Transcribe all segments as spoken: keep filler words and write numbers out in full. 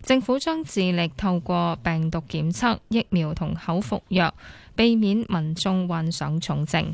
政府將致力透過病毒檢測、疫苗同口服藥，避免民眾患上重症。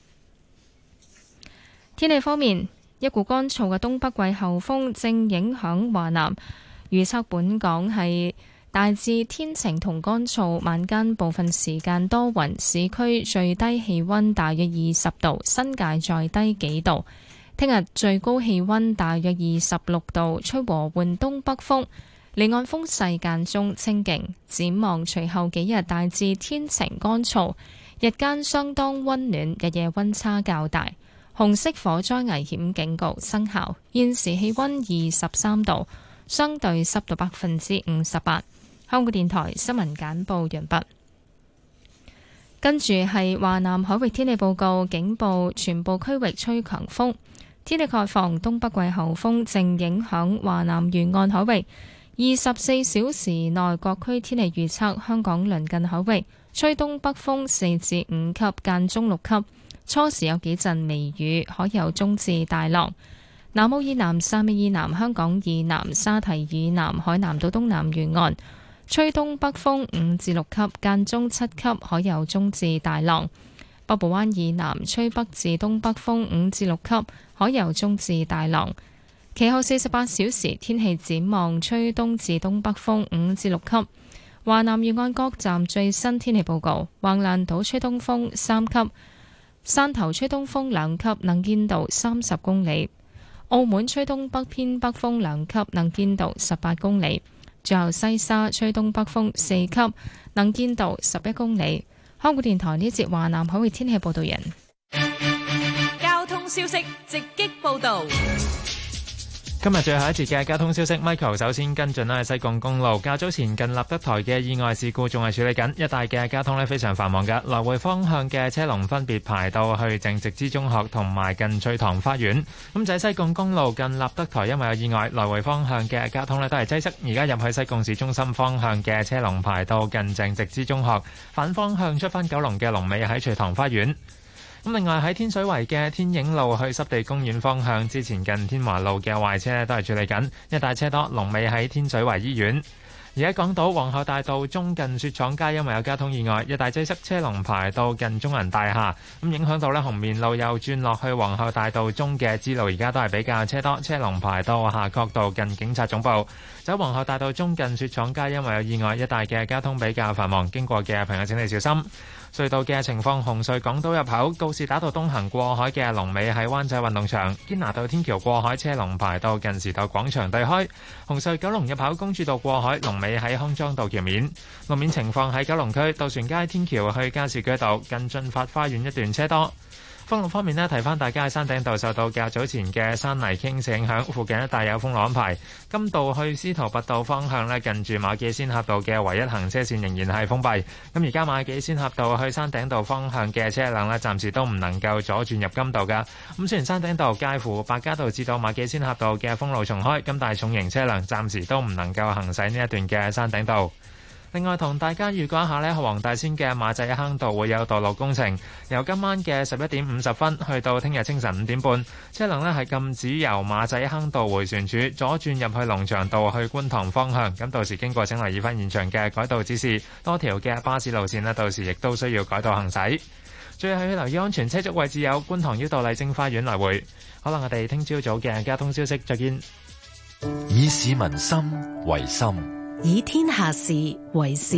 天氣方面，一股乾燥嘅東北季候風正影響華南，預測本港係大致天晴同乾燥，晚間部分時間多雲，市區最低氣溫大約二十度，新界再低幾度。聽日最高氣溫大約二十六度，吹和緩東北風，離岸風勢間中清勁。展望隨後幾日大致天晴乾燥，日間相當溫暖，日夜溫差較大。紅色火災危險警告生效。現時氣溫二十三度，相對濕度百分之五十八。香港電台新聞簡報完畢。跟住係華南海域天氣報告，警報全部區域吹強風。天氣概況，東北季候風正影響華南沿岸海域。二十四小時內各區天氣預測，香港鄰近海域吹東北風四至五級，間中六級。初時有幾陣微雨，海有中至大浪。南澳以南、汕尾以南、香港以南、沙堤以南、海南島東南沿岸吹東北風五至六級，間中七級，海有中至大浪。北部灣以南吹北至東北風五至六級，海有中至大浪。其後四十八小時天氣展望，吹東至東北風五至六級。華南沿岸各站最新天氣報告：橫瀾島吹東風三級。汕頭吹東風兩級，能見度三十公里；澳門吹東北偏北風兩級，能見度十八公里。最後西沙吹東北風四級，能見度十一公里。香港電台呢節華南海域天氣報道人。 交通消息直擊報道。 今日最後一節嘅交通消息 ，Michael 首先跟進啦，西貢公路較早前近立德台嘅意外事故仲係處理緊，一帶嘅交通呢非常繁忙嘅，來回方向嘅車龍分別排到去正直之中學同埋近翠塘花園。咁就喺西貢公路近立德台，因為有意外，來回方向嘅交通呢都係擠塞。而家入去西貢市中心方向嘅車龍排到近正直之中學，反方向出返九龍嘅龍尾喺翠塘花園。咁另外喺天水圍嘅天影路去濕地公園方向，之前近天華路嘅壞車都係處理緊，一帶車多，龍尾喺天水圍醫院。而喺港島皇后大道中近雪廠街，因為有交通意外，一帶擠塞，車龍排到近中銀大廈，咁影響到呢紅棉路又轉落去皇后大道中嘅支路，而家都係比較車多，車龍排到夏慤道近警察總部。走皇后大道中近雪廠街，因為有意外，一帶嘅交通比較繁忙，經過嘅朋友請你小心。隧道嘅情況，紅隧港島入口告士打道東行過海嘅龍尾喺灣仔運動場，堅拿道天橋過海車龍排到近時代廣場對開。紅隧九龍入口公主道過海龍尾喺康莊道橋面。路面情況喺九龍區渡船街天橋去加士居道近駿發花園一段車多。封路方面呢，提翻大家喺山頂道受到較早前嘅山泥傾瀉影響，附近一帶有封路安排。金道去司徒拔道方向呢，近住馬己仙峽道嘅唯一行車線仍然係封閉。咁而家馬己仙峽道去山頂道方向嘅車輛呢，暫時都唔能夠左轉入金道㗎。咁雖然山頂道介乎百家道至到馬己仙峽道嘅封路重開，咁但係重型車輛暫時都唔能夠行駛呢一段嘅山頂道。另外同大家預告一下呢，黃大仙嘅馬仔坑道會有道路工程，由今晚嘅十一點五十分去到聽日清晨五點半，車輛呢係禁止由馬仔坑道迴旋處左轉入去龍翔道去觀塘方向。咁到時經過請留意翻現場嘅改道指示，多條嘅巴士路線呢，到時亦都需要改道行駛。最後要留意安全車速位置有觀塘繞道麗晶花園來回。好啦，我哋聽朝早嘅交通消息再見。 以市民心為心， 以天下事為事。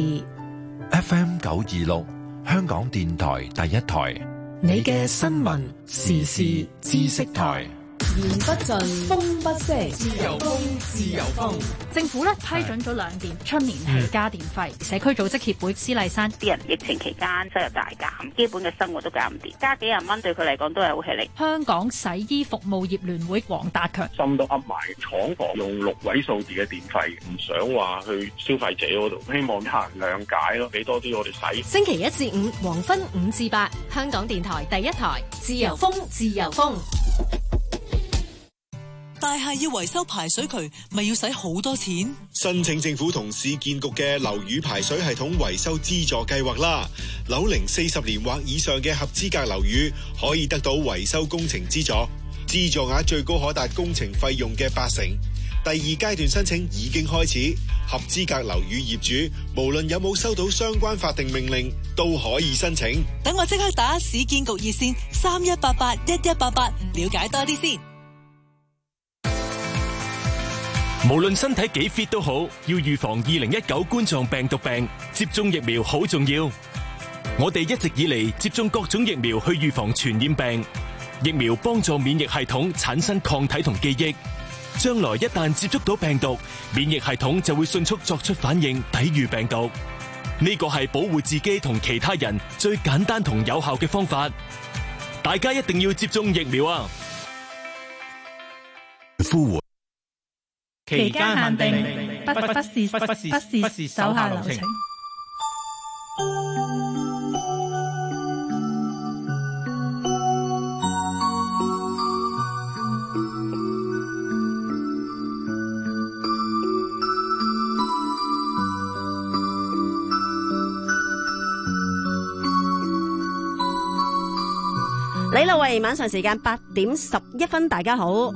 F M 九二六，香港電台第一台， 你嘅新聞時事知識台。 言不盡，風不息，自由風，自由風。 政府咧批准咗兩電出年起加電費。社區組織協會施麗珊， 啲人疫情期間收入大減，基本嘅生活都減唔掂，加幾廿蚊對佢嚟講都係好吃力。 香港洗衣服務業聯會黃達強， 心都噏埋，廠房用六位數字嘅電費，唔想話去消費者嗰度，希望客人諒解咯，俾多啲我哋使。 星期一至五黃昏五至八，香港電台第一台，自由風，自由風。 大廈要維修排水渠，咪要使好多錢？ 申請政府同市建局嘅樓宇排水系統維修資助計劃啦。樓齡四十年或以上嘅合資格樓宇可以得到維修工程資助，資助額最高可達工程費用嘅八成。 第二階段申請已經開始，合資格樓宇業主無論有冇收到相關法定命令，都可以申請。 等我即刻打市建局熱線三一八八一一八八，了解多啲先。 無論身體幾 fit 都好，要預防二零一九冠狀病毒病，接種疫苗好重要。我哋一直以嚟接種各種疫苗去預防傳染病，疫苗幫助免疫系統產生抗體同記憶。將來一旦接觸到病毒，免疫系統就會迅速作出反應，抵禦病毒。呢個係保護自己同其他人最簡單同有效嘅方法。大家一定要接種疫苗啊！ 呼喚期間限定，不不是不是不是手下留情。 李樂慧，晚上時間八點十一分，大家好。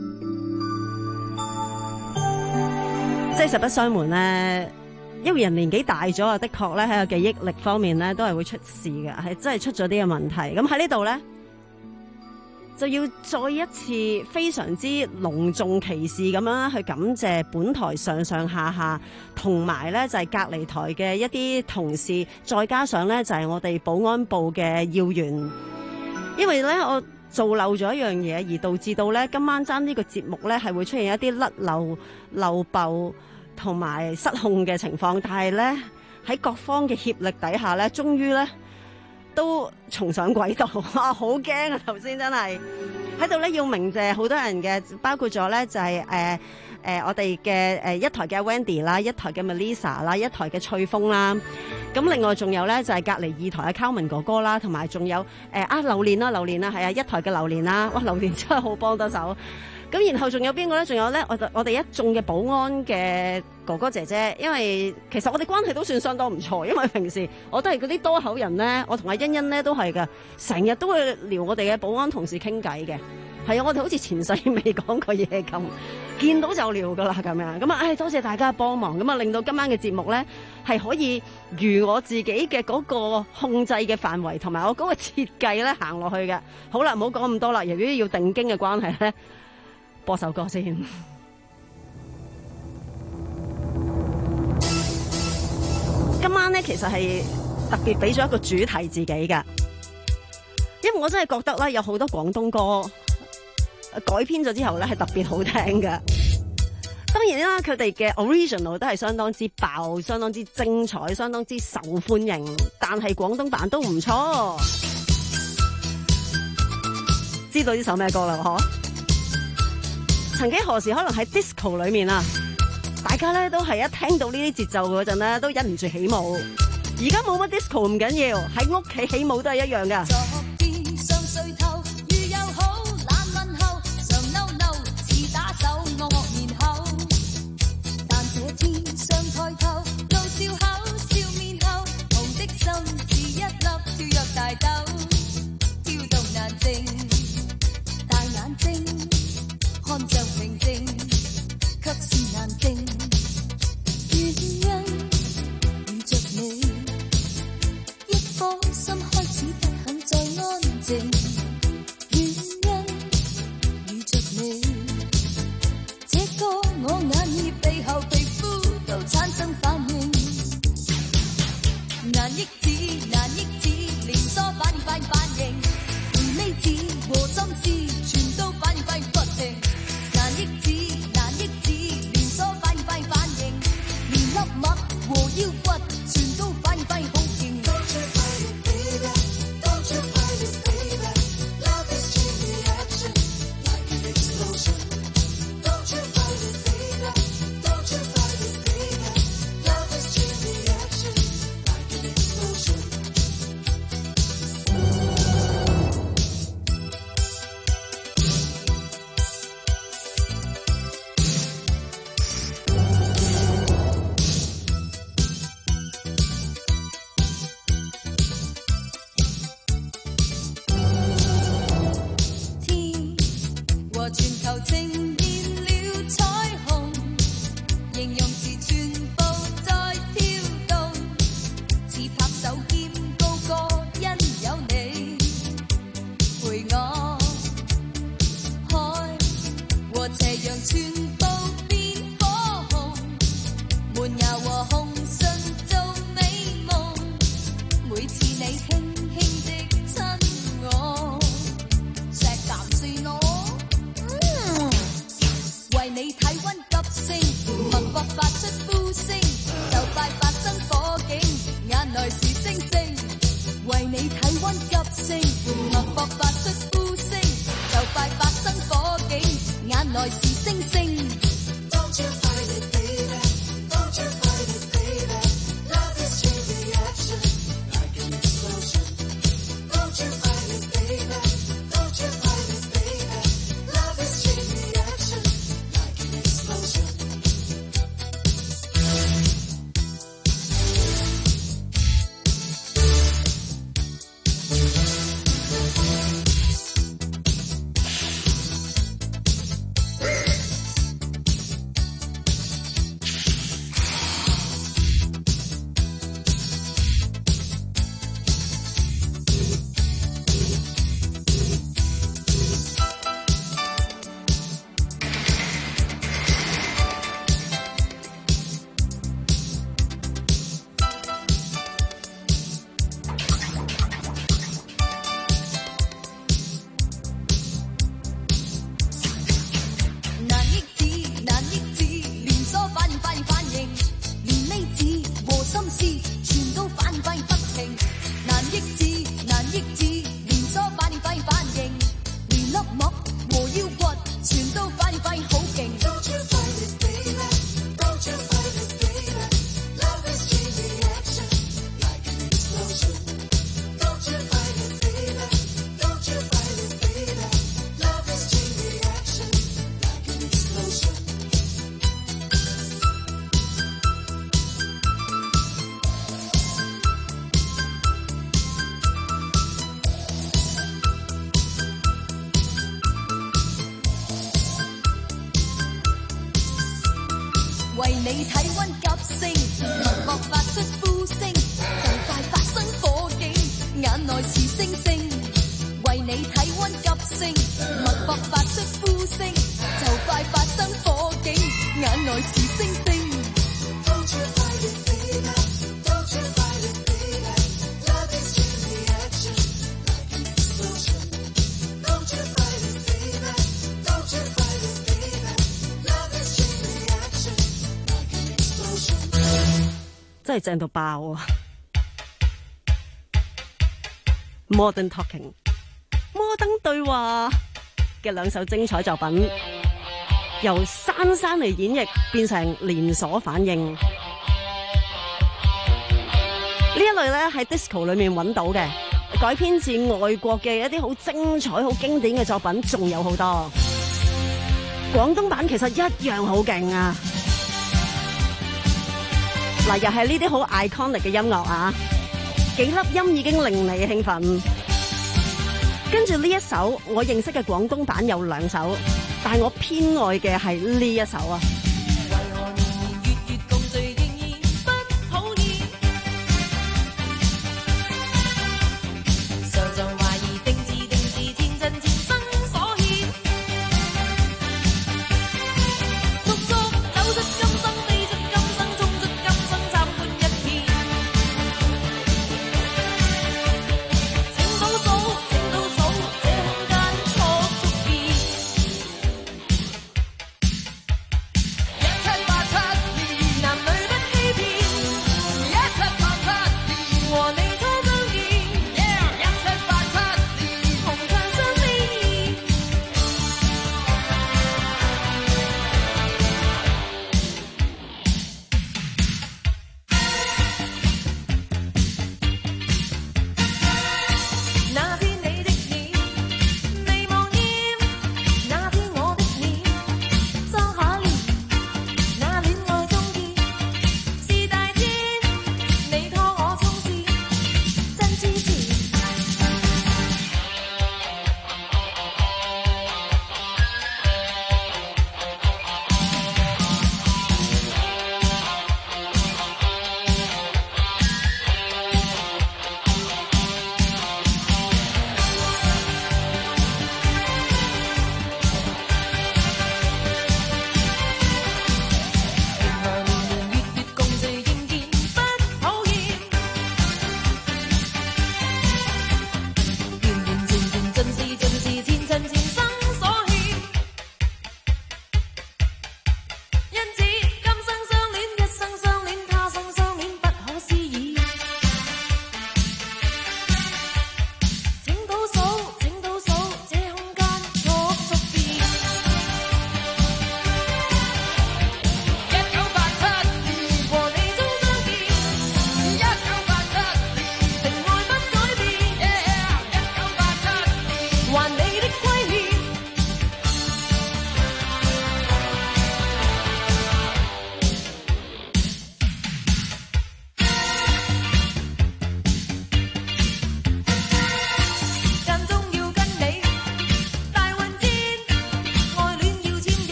即係實不相瞞咧，因為人年紀大咗啊，的確咧喺個記憶力方面咧都係會出事嘅，係真係出咗啲嘅問題。咁喺呢度咧就要再一次非常之隆重其事咁樣去感謝本台上上下下，同埋咧就係隔離台嘅一啲同事，再加上咧就係我哋保安部嘅要員。因為咧，我做漏咗一樣嘢，而導致到咧今晚爭呢個節目咧係會出現一啲甩漏、漏爆同埋失控嘅情況。但係咧喺各方嘅協力底下咧，終於咧都重上軌道。啊，好驚啊！頭先真係喺度咧要鳴謝好多人嘅，包括咗咧就係誒誒我哋嘅誒一台嘅 Wendy 啦，一台嘅 Melissa 啦，一台嘅翠峰啦。咁另外仲有咧就係隔離二台嘅 Calvin 哥哥啦，同埋仲有誒啊榴蓮啦，榴蓮啦係啊，一台嘅榴蓮啦，哇榴蓮真係好幫得手。咁然後仲有邊個咧？仲有咧，我我哋一眾嘅保安嘅哥哥姐姐，因為其實我哋關係都算相當唔錯，因為平時我都係嗰啲多口人咧，我同阿欣欣咧都係㗎，成日都會撩我哋嘅保安同事傾偈嘅。係啊，我哋好似前世未講過嘢咁，見到就聊噶啦咁樣。咁啊，唉，多謝大家幫忙，咁啊，令到今晚嘅節目咧係可以如我自己嘅嗰個控制嘅範圍，同埋我嗰個設計咧行落去嘅。好啦，唔好講咁多啦，由於要定經嘅關係咧，播首歌先。今晚咧其實係特別俾咗一個主題自己嘅，因為我真係覺得咧有好多廣東歌改編咗之後咧係特別好聽嘅。當然啦，佢哋嘅 original 都係相當之爆、相當之精彩、相當之受歡迎，但係廣東版都唔錯。知道呢首咩歌啦？嗬，曾幾何時可能喺 disco 裏面啊，大家咧都係一聽到呢啲節奏嗰陣咧都忍唔住起舞。而家冇乜 disco 唔緊要，喺屋企起舞都係一樣噶。 大豆跳動難靜，大眼睛看着平靜，卻是難定。原因遇着你，一顆心開始不肯再安靜。原因遇着你，這個我眼耳鼻後皮膚都產生反應，難抑制，難抑制。連鎖反應反應反應，梅子和針絲全都反應反應不停，難抑制難抑制，連鎖反應反應反應，連粒物和腰骨全都反應反應好勁。Don't you fight it, baby? Don't you fight it, baby? Love is chain reaction, like an explosion. Don't you fight it, baby? Don't you fight it, baby? Love is chain reaction, like an explosion. 門牙和紅唇做美夢，每次你輕輕的親我，錫啖是我，嗯，為你體溫急升，脈搏發出呼聲，就快發生火警，眼內是星星，為你體溫急升，脈搏發出呼聲，就快發生火警，眼內是星星。Don't you fight it, baby. Don't you fight it, baby. Love is chain reaction, like an explosion. Don't you fight it, baby. Don't you fight it, baby. Love is chain reaction, like an explosion. 為你體溫急升，脈搏發出呼聲，就快發生火警，眼內是星星。為你體溫急升，脈搏發出呼聲，就快發生火警，眼內是星星。Don't you fight it, baby. Don't you fight it, baby. Love is chain reaction, like an explosion. Don't you fight it, baby. Don't you fight it, baby. Love is chain reaction, like an explosion. 真係正到爆啊 ！Modern Talking， 摩登對話嘅兩首精彩作品，由珊珊嚟演繹變成連鎖反應。呢一類咧喺 disco 裏面揾到嘅，改編自外國嘅一啲好精彩、好經典嘅作品，仲有好多。廣東版其實一樣好勁啊！嗱，又係呢啲好 iconic 嘅音樂啊，幾粒音已經令你興奮。跟住呢一首我認識嘅廣東版有兩首，但係我偏愛嘅係呢一首啊。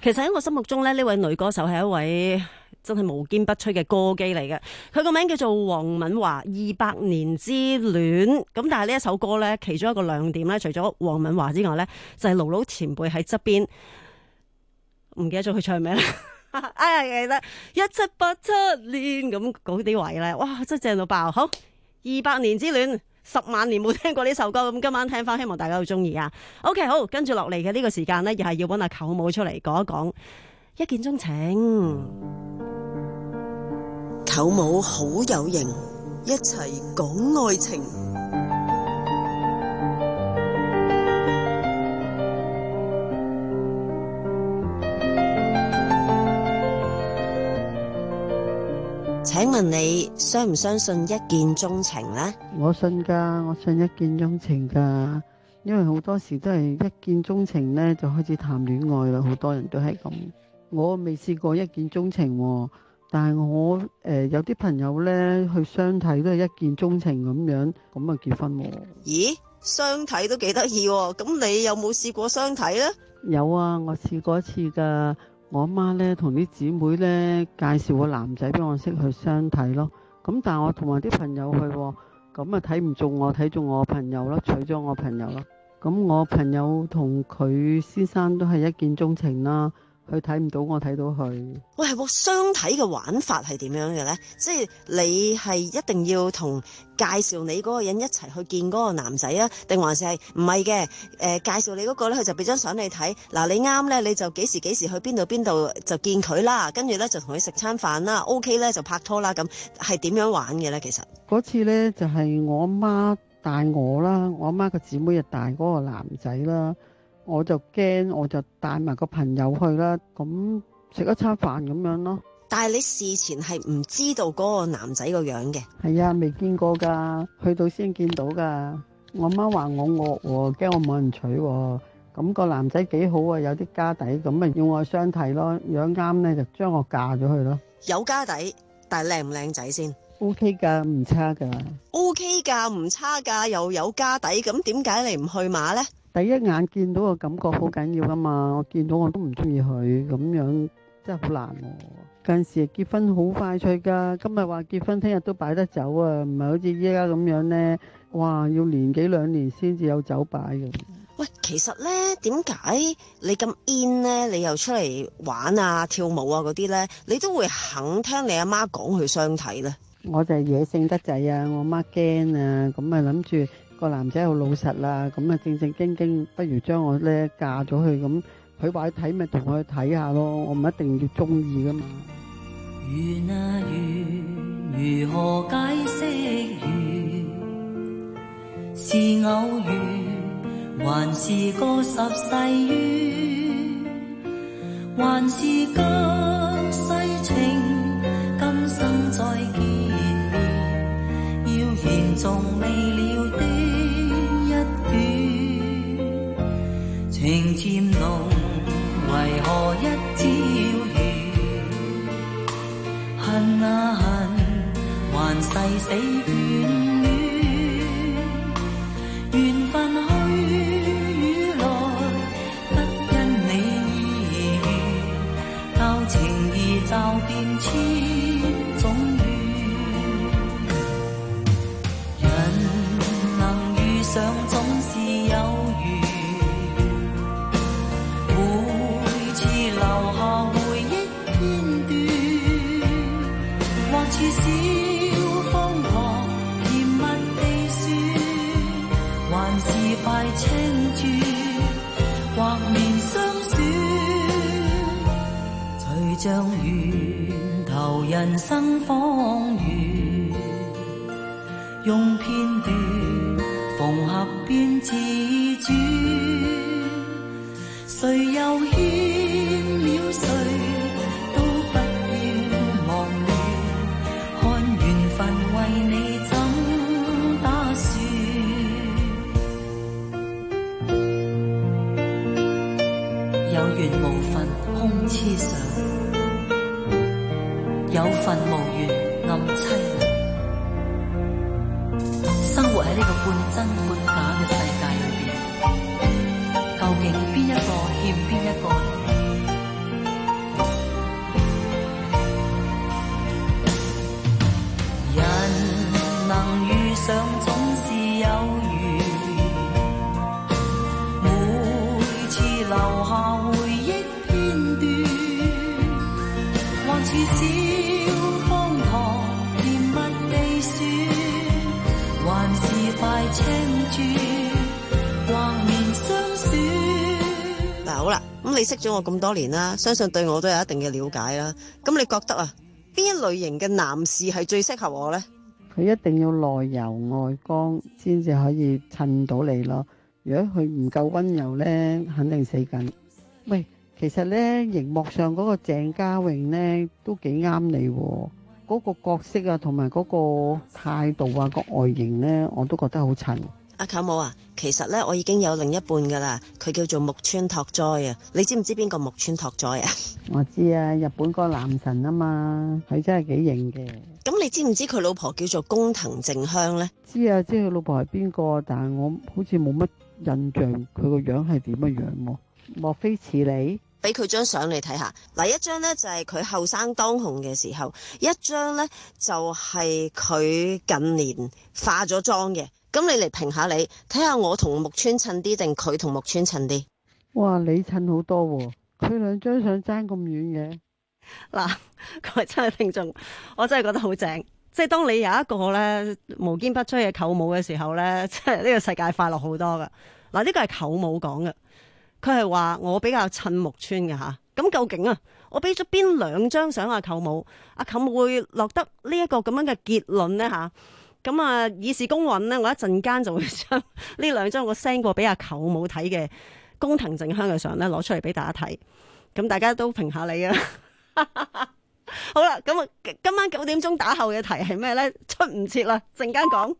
其實喺我心目中咧，呢位女歌手係一位真係無堅不摧嘅歌姬嚟嘅。佢個名叫做黃敏華，二百年之戀。咁但係呢一首歌咧，其中一個亮點咧，除咗黃敏華之外咧，就係盧盧前輩喺側邊，唔記得咗佢唱咩咧？哎呀，記得一七八七年咁嗰啲位咧，哇，真係正到爆！好，二百年之戀。十萬年冇聽過呢首歌，咁今晚聽翻，希望大家都中意啊 OK， 好，跟住落嚟嘅呢個時間呢，又係要揾阿舅母出嚟講一講一見鍾情。 舅母好有型，一齊講愛情。請問你相唔相信一見鍾情呢？ 我信噶，我信一見鍾情噶，因為好多時都係一見鍾情呢就開始談戀愛啦，好多人都係咁。我未試過一見鍾情，但係我誒、呃、有啲朋友呢去相睇都係一見鍾情咁樣，咁啊結婚。 咦，相睇都幾得意喎，咁你有冇試過相睇呢？ 有啊，我試過一次噶。我阿媽咧同啲姊妹咧介紹個男仔俾我識去相睇咯，咁但係我同埋啲朋友去，咁啊睇唔中我，睇中我朋友咯，娶咗我朋友咯。咁我朋友同佢先生都係一見鍾情啦，佢睇唔到我睇到佢。 喂，係喎，相睇嘅玩法係點樣嘅咧？即係你係一定要同介紹你嗰個人一齊去見嗰個男仔啊，定還是係唔係嘅？誒、呃，介紹你嗰個咧，佢就俾張相你睇。嗱，你啱咧，你就幾時幾時去邊度邊度就見佢啦，跟住咧就同佢食餐飯啦 ，OK 咧就拍拖啦，咁係點樣玩嘅咧？其實嗰次咧就係、是、我阿媽帶我啦，我阿媽個姊妹就帶嗰個男仔啦，我就驚，我就帶埋個朋友去啦，咁食一餐飯咁樣咯。 但係你事前係唔知道嗰個男仔個樣嘅？ 係啊，未見過噶，去到先見到噶。我媽話我惡喎，驚我冇人娶喎。咁個男仔幾好啊，有啲家底，咁咪要我相睇咯。樣啱咧就將我嫁咗去咯。 有家底，但係靚唔靚仔先 ？OK 噶，唔差噶。 OK 噶，唔差噶，又有家底，咁點解你唔去馬咧？ 第一眼見到個感覺好緊要噶嘛，我見到我都唔中意佢，咁樣真係好難喎。近時結婚好快脆噶，今日話結婚，聽日都擺得酒啊，唔係好似依家咁樣呢。哇，要年幾兩年先至有酒擺嘅。 喂，其實呢，點解你咁 in 呢？你又出嚟玩啊、跳舞啊嗰啲呢，你都會肯聽你阿媽講去相睇呢？ 我就係野性得滯啊，我媽驚啊，咁咪諗住個男仔又老實啦，咁啊正正經經，不如將我呢嫁咗去咁。佢話睇咪同佢去睇下咯，我唔一定要中意噶嘛。 緣啊緣，如何解釋緣？是偶遇，還是個十世緣？還是隔世情，今生再見面，要言仲未了的一段，情漸濃。為何一朝遇，恨啊恨，還誓死眷戀，緣分去與來，不因你而遇，靠情誼驟變千種緣，人能遇上總是有緣。留下回憶片段，或似小風浪甜蜜地說，還是快青轉，或面霜雪，隨着緣投人生荒原，用片段縫合變自轉，誰又欠誰都不要忘亂，看緣分為你怎打算。有緣無份空痴想，有份無緣暗凄涼。生活喺呢個半真半假嘅世界裏邊，究竟邊一個欠邊一個？ 快青珠，橫面相選。 嗱，好啦，咁你識咗我咁多年啦，相信對我都有一定嘅了解啦。咁你覺得啊，邊一類型嘅男士係最適合我呢？ 佢一定要內柔外剛先至可以襯到你咯。如果佢唔夠溫柔呢，肯定死緊。喂，其實呢，熒幕上嗰個鄭嘉穎呢都幾啱你喎，嗰個角色啊，同埋嗰個態度啊，個外形呢，我都覺得好襯。 阿舅母啊，其實呢，我已經有另一半噶啦，佢叫做木村拓哉啊。你知唔知邊個木村拓哉啊？ 我知啊，日本個男神啊嘛，佢真係幾型嘅。 咁你知唔知佢老婆叫做工藤靜香呢？ 知啊，知佢老婆係邊個，但係我好似冇乜印象佢個樣係點嘅樣喎？莫非似你？ 俾佢張相你睇下，嗱，一張呢就係佢後生當紅嘅時候，一張呢就係佢近年化咗妝嘅。咁你嚟評下你，睇下我同木村襯啲定佢同木村襯啲？ 哇，你襯好多喎，佢兩張相爭咁遠嘅。 嗱，各位真係聽眾，我真係覺得好正。即係當你有一個咧無堅不摧嘅舅母嘅時候咧，即係呢個世界快樂好多噶。嗱，呢個係舅母講嘅，佢係話我比較襯木村嘅吓。咁究竟啊，我俾咗邊兩張相阿舅母，阿舅母會落得呢一個咁樣嘅結論咧吓？咁啊，以示公允咧，我一陣間就會將呢兩張我 send 過俾阿舅母睇嘅工藤靜香嘅相咧攞出嚟俾大家睇。咁大家都評下你啊！好啦，咁啊，今晚九點鐘打後嘅題係咩咧？出唔切啦，陣間講。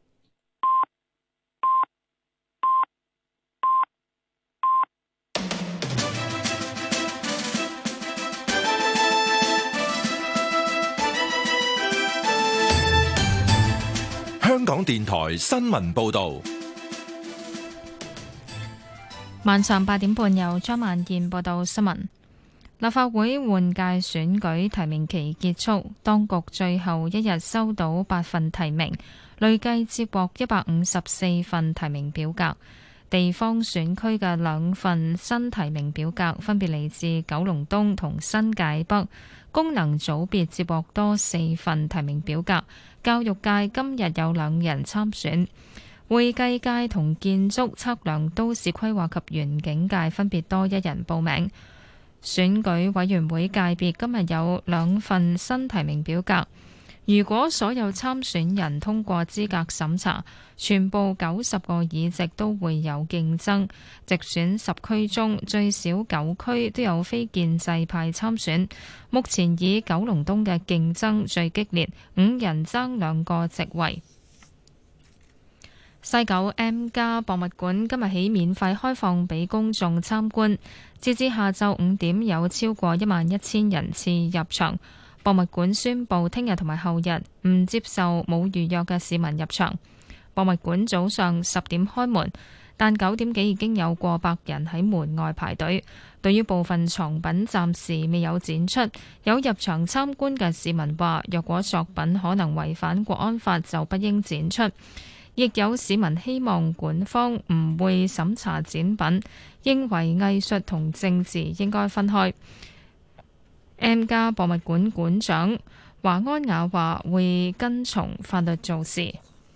香港電台新聞報道。 晚上八點半由張萬燕報道新聞。立法會換屆選舉提名期結束，當局最後一日收到八份提名，累計接獲一百五十四份提名表格。地方選區嘅兩份新提名表格分別嚟自九龍東同新界北，功能組別接獲多四份提名表格。教育界今日有兩人參選，會計界同建築測量都市規劃及園境界分別多一人報名。選舉委員會界別今日有兩份新提名表格，如果所有參選人通過資格審查，全部九十個議席都會有競爭。直選十區中最少九區都有非建制派參選，目前以九龍東嘅競爭最激烈，五人爭兩個席位。西九 M+ 博物館今日起免費開放俾公眾參觀，截至下晝五點有超過一萬一千人次入場。博物館宣布聽日同埋後日唔接受冇預約嘅市民入場。博物館早上十點開門，但九點幾已經有過百人喺門外排隊。對於部分藏品暫時未有展出，有入場參觀嘅市民話，若果作品可能違反國安法，就不應展出。亦有市民希望館方唔會審查展品，認為藝術同政治應該分開。M+ 博物館館長華安雅話會跟從法律做事。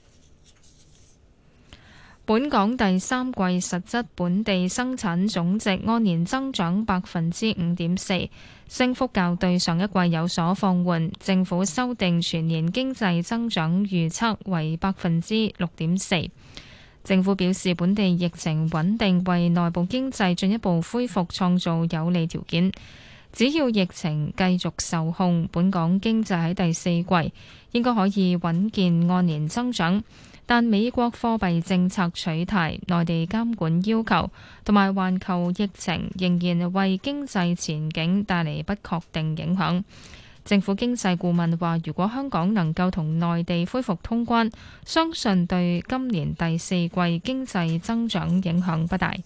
本港第三季實質本地生產總值按年增長百分之五點四，升幅較對上一季有所放緩。政府修訂全年經濟增長預測為百分之六點四。政府表示，本地疫情穩定，為內部經濟進一步恢復創造有利條件。只要疫情繼續受控，本港經濟喺第四季應該可以穩健按年增長。但美國貨幣政策取態、內地監管要求同埋環球疫情仍然為經濟前景帶嚟不確定影響。政府經濟顧問話，如果香港能夠同內地恢復通關，相信對今年第四季經濟增長影響不大。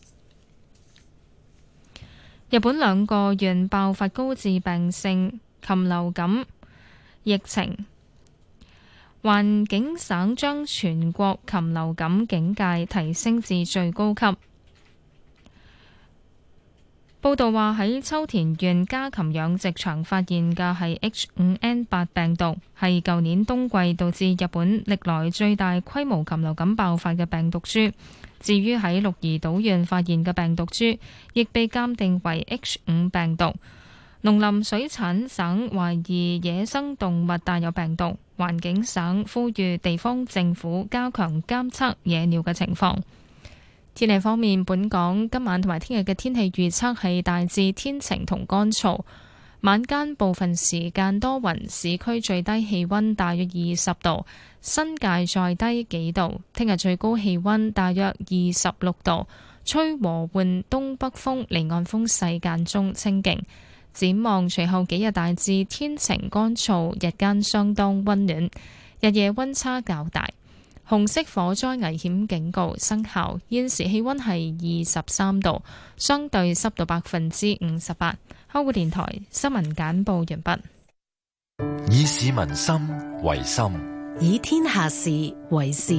日本兩個縣爆發高致病性禽流感疫情，環境省將全國禽流感警戒提升至最高級。 報道話喺秋田縣家禽養殖場發現嘅係 H 五 N 八病毒，係舊年冬季導致日本歷來最大規模禽流感爆發嘅病毒株。至於喺鹿兒島縣發現嘅病毒株，亦被鑑定為 H 五 病毒。農林水產省懷疑野生動物帶有病毒，環境省呼籲地方政府加強監測野鳥嘅情況。天氣方面，本港今晚同埋聽日嘅天氣預測係大致天晴同乾燥，晚間部分時間多雲，市區最低氣溫大約二十度，新界再低幾度。聽日最高氣溫大約二十六度，吹和緩東北風，離岸風勢間中清勁。展望隨後幾日大致天晴乾燥，日間相當溫暖，日夜溫差較大。紅色火災危險警告生效，現時氣溫係二十三度，相對濕度百分之五十八。香港電台新聞簡報完畢。 以市民心為心， 以天下事為事。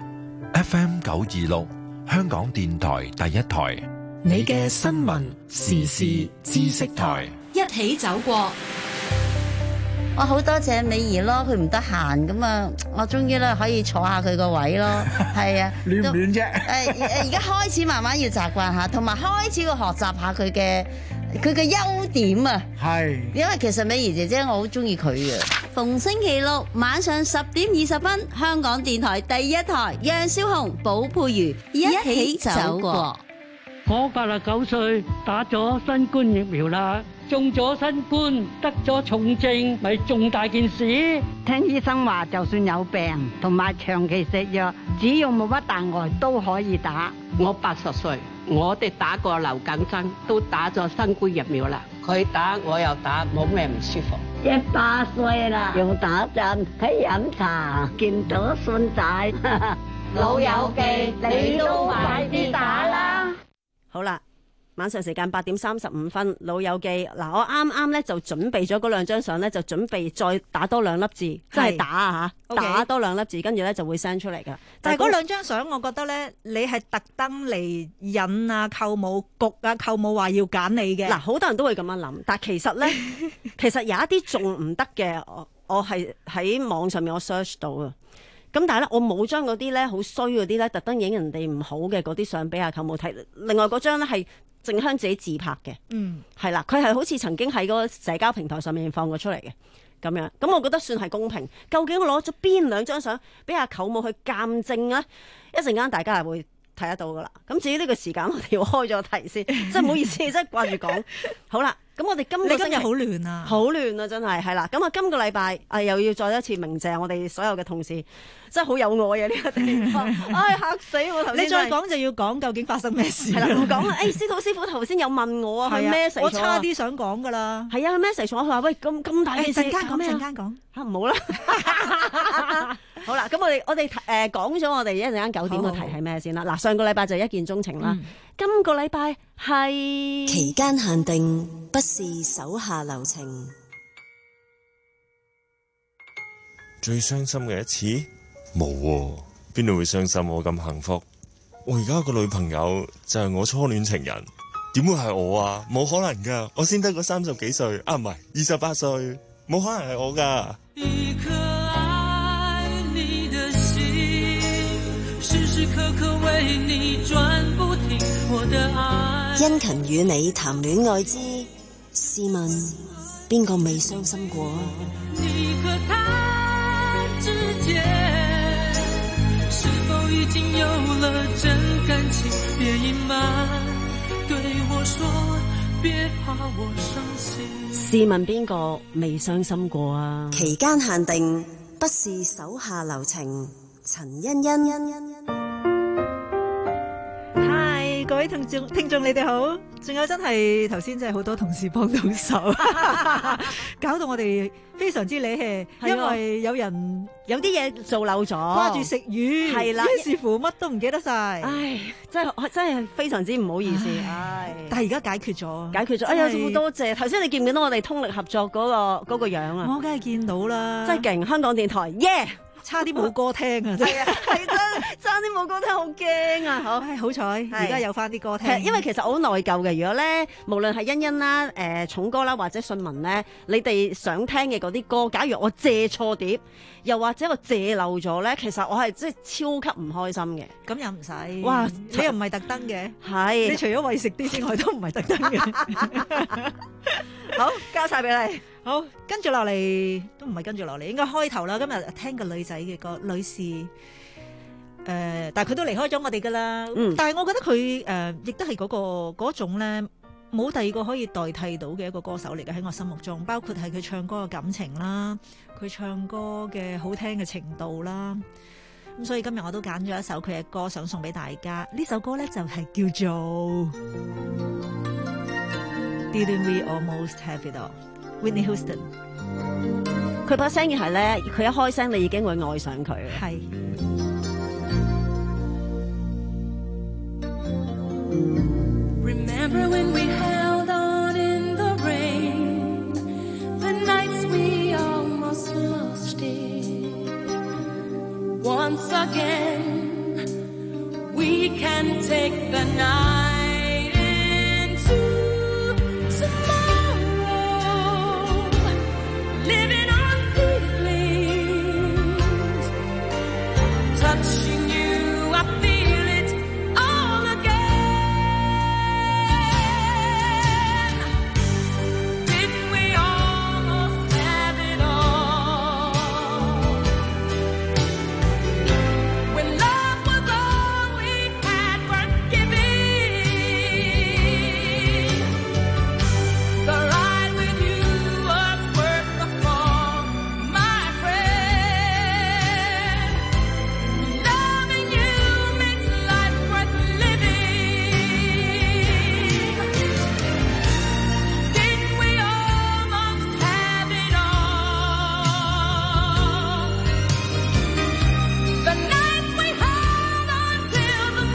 F M 九二六，香港電台第一台， 你嘅新聞時事知識台， 一起走過。 我好多謝美儀咯，佢唔得閒咁啊，我終於咧可以坐下佢個位咯，係啊， 亂唔亂啫？ 誒誒，而家開始慢慢要習慣下，同埋開始要學習下佢嘅佢嘅優點啊。係，因為其實美儀姐姐我好中意佢嘅。逢星期六晚上十點二十分，香港電台第一台，楊少紅、寶佩如一起走過。 我八十九歲，打咗新冠疫苗啦。中咗新冠，得咗重症，咪重大件事。 聽醫生話，就算有病同埋長期食藥，只要冇乜大礙都可以打。 我八十歲，我哋打過流感針，都打咗新冠疫苗啦。佢打，我又打，冇咩唔舒服。 一百歲啦，用打針，喺飲茶，見到孫仔， 老友記，你都快啲打啦！ 好啦。晚上時間八點三十五分，老友記嗱，我啱啱咧就準備咗嗰兩張相咧，就準備再打多兩粒字，即係打啊嚇，打多兩粒字，跟住咧就會 send 出嚟噶。 但係嗰兩張相，我覺得咧，你係特登嚟引啊舅母焗啊舅母話要揀你嘅。 嗱，好多人都會咁樣諗，但係其實咧，其實有一啲仲唔得嘅，我我係喺網上面我 search 到啊。咁但係咧，我冇將嗰啲咧好衰嗰啲咧，特登影人哋唔好嘅嗰啲相俾阿舅母睇。另外嗰張咧係靜香自己自拍嘅，嗯，係啦，佢係好似曾經喺嗰個社交平台上面放過出嚟嘅咁樣。咁我覺得算係公平。究竟我攞咗邊兩張相俾阿舅母去鑑證咧？一陣間大家係會睇得到噶啦。咁至於呢個時間，我哋要開咗題先，真係唔好意思，真係掛住講。好啦。咁我哋今個星期你今日好亂啊， 好亂啊，真係係啦。咁啊，今個禮拜啊又要再一次鳴謝我哋所有嘅同事，真係好有愛啊呢個地方。唉，嚇死我頭先！ 你再講就要講究竟發生咩事？ 係啦，唔講啦。誒，司徒師傅頭先有問我啊，佢 message 我差啲想講噶啦。 係啊，佢 message 我，佢話喂咁咁大件事， 陣間講，陣間講嚇唔好啦。好啦，咁我哋我哋誒講咗我哋一陣間九點嘅題係咩先啦？嗱，上個禮拜就一見鍾情啦，今個禮拜係期間限定，不是手下留情。 最傷心嘅一次冇喎，邊度會傷心？我咁幸福，我而家個女朋友就係我初戀情人，點會係我啊？冇可能噶，我先得個三十幾歲啊，唔係二十八歲，冇可能係我噶。 一顆愛你的心，時時刻刻為你轉不停，我的愛。 殷勤與你談戀愛之，試問邊個未傷心過啊？ 你和他之間是否已經有了真感情？別隱瞞，對我說，別怕我傷心。 試問邊個未傷心過啊？ 期間限定，不是手下留情。陳欣欣。 各位聽眾，聽眾你哋好，仲有真係頭先真係好多同事幫到手，搞到我哋非常之理氣，因為有人有啲嘢做漏咗， 掛住食魚，係啦，於是乎乜都唔記得晒， 唉，真係真係非常之唔好意思，唉， 但係而家解決咗， 解決咗，哎呀，好多謝，頭先你見唔見到我哋通力合作嗰個嗰個樣啊？ 我梗係見到啦， 真係勁，香港電台，耶！ 差啲冇歌聽啊！真係係真爭啲冇歌聽，好驚啊！好， 唉好彩而家有翻啲歌聽。 係因為其實我好內疚嘅。如果咧，無論係欣欣啦、誒、呃、重哥啦，或者信文咧，你哋想聽嘅嗰啲歌，假如我借錯碟，又或者我借漏咗咧，其實我係即係超級唔開心嘅。 咁又唔使， 哇！ 你又唔係特登嘅， 係你除咗為食啲之外，都唔係特登嘅。 好，交晒俾你。 好，跟住落嚟都唔係跟住落嚟，應該開頭啦。今日聽個女仔嘅歌，女士，誒、呃，但係佢都離開咗我哋噶啦。嗯、但係我覺得佢誒、呃，亦都係嗰個嗰種咧，冇第二個可以代替到嘅一個歌手嚟嘅喺我心目中，包括係佢唱歌嘅感情啦，佢唱歌嘅好聽嘅程度啦。咁所以今日我都揀咗一首佢嘅歌，想送俾大家。呢首歌咧就係、是、叫做 Didn't We Almost Have It All。Whitney Houston， 佢把聲嘅係咧，佢一開聲你已經會愛上佢。 係。 Remember when we held on in the rain, the nights we almost lost it. Once again, we can take the night into tomorrow.Living on feelings, touching you, I feel it all again. Didn't we almost have it all? When love was all we had worth giving.The ride with you was worth the fall, my friend. Loving you makes life worth living.Didn't we almost have it all? The nights we held on till the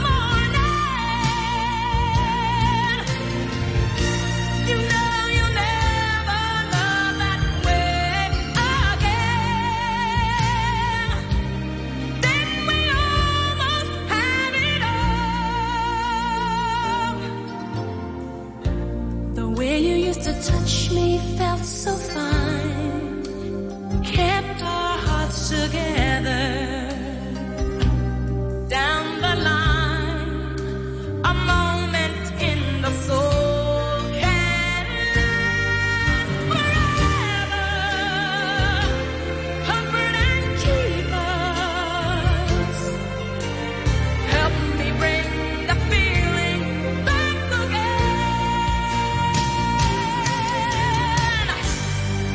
morning.You know you'll never love that way again. Didn't we almost have it all? The way you used to touch me felt so fine, kept our hearts together. Down the line, a moment in the soul.Comfort and keep us. Help me bring the feeling back again.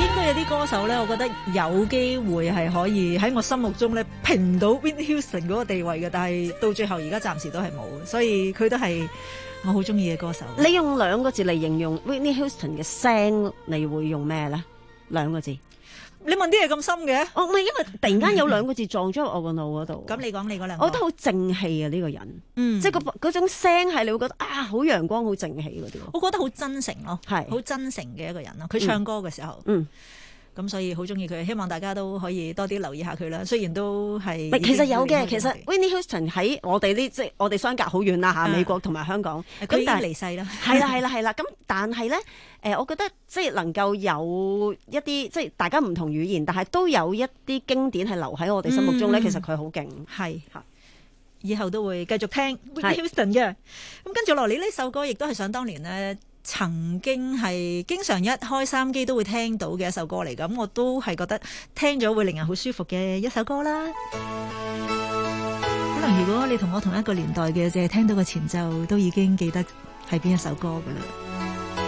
應該有啲歌手咧，我覺得有機會係可以喺我心目中咧平到 Whitney Houston 嗰個地位嘅，但係到最後而家暫時都係冇，所以佢都係我好中意嘅歌手。 你用兩個字嚟形容 Whitney Houston 嘅聲，你會用咩咧？兩個字。 你問啲嘢咁深嘅？ 我唔係，因為突然間有兩個字撞咗入我個腦嗰度。 咁你講你嗰兩個， 我覺得好正氣啊！呢、呢個人，嗯，即係嗰嗰種聲係你會覺得啊，好陽光、好正氣嗰啲。 我覺得好真誠咯，係好真誠嘅一個人咯。佢唱歌嘅時候，嗯。嗯咁所以好中意佢，希望大家都可以多啲留意下佢啦。雖然都係， 其實有嘅。其實 Whitney Houston 喺我哋呢，即係我哋相隔好遠啦嚇，啊、美國同埋香港。 佢已經離世啦。 係啦係啦係啦。咁但係咧，誒、呃，我覺得即係能夠有一啲即係大家唔同語言，但係都有一啲經典係留喺我哋心目中咧。嗯、其實佢好勁。係嚇。 以後都會繼續聽 Whitney Houston 嘅。咁跟住落嚟呢首歌，亦都係想當年咧。曾經係經常一開三機都會聽到嘅一首歌嚟，咁我都係覺得聽咗會令人好舒服嘅一首歌啦。可能如果你同我同一個年代嘅，淨係聽到個前奏都已經記得係邊一首歌噶啦。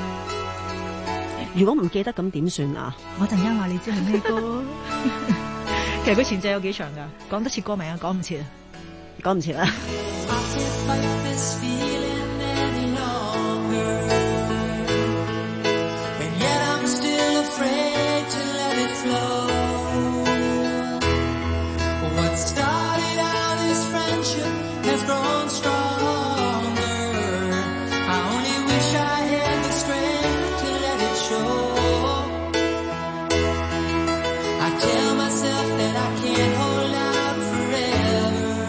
如果唔記得咁點算啊？ 我陣間話你知係咩歌。其實佢前奏有幾長噶，講得切歌名啊？講唔切啊？ 講唔切啊？ Afraid to let it flow. What started out as friendship has grown stronger. I only wish I had the strength to let it show. I tell myself that I can't hold out forever.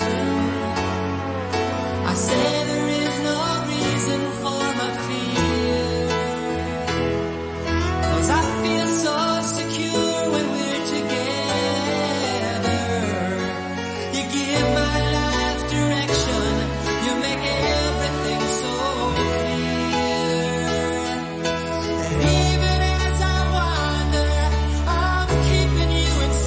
I say there is no reason for my fear. 'Cause I feel so secure when we're together. You give my life direction. You make everything so clear. And even as I wander, I'm keeping you inside.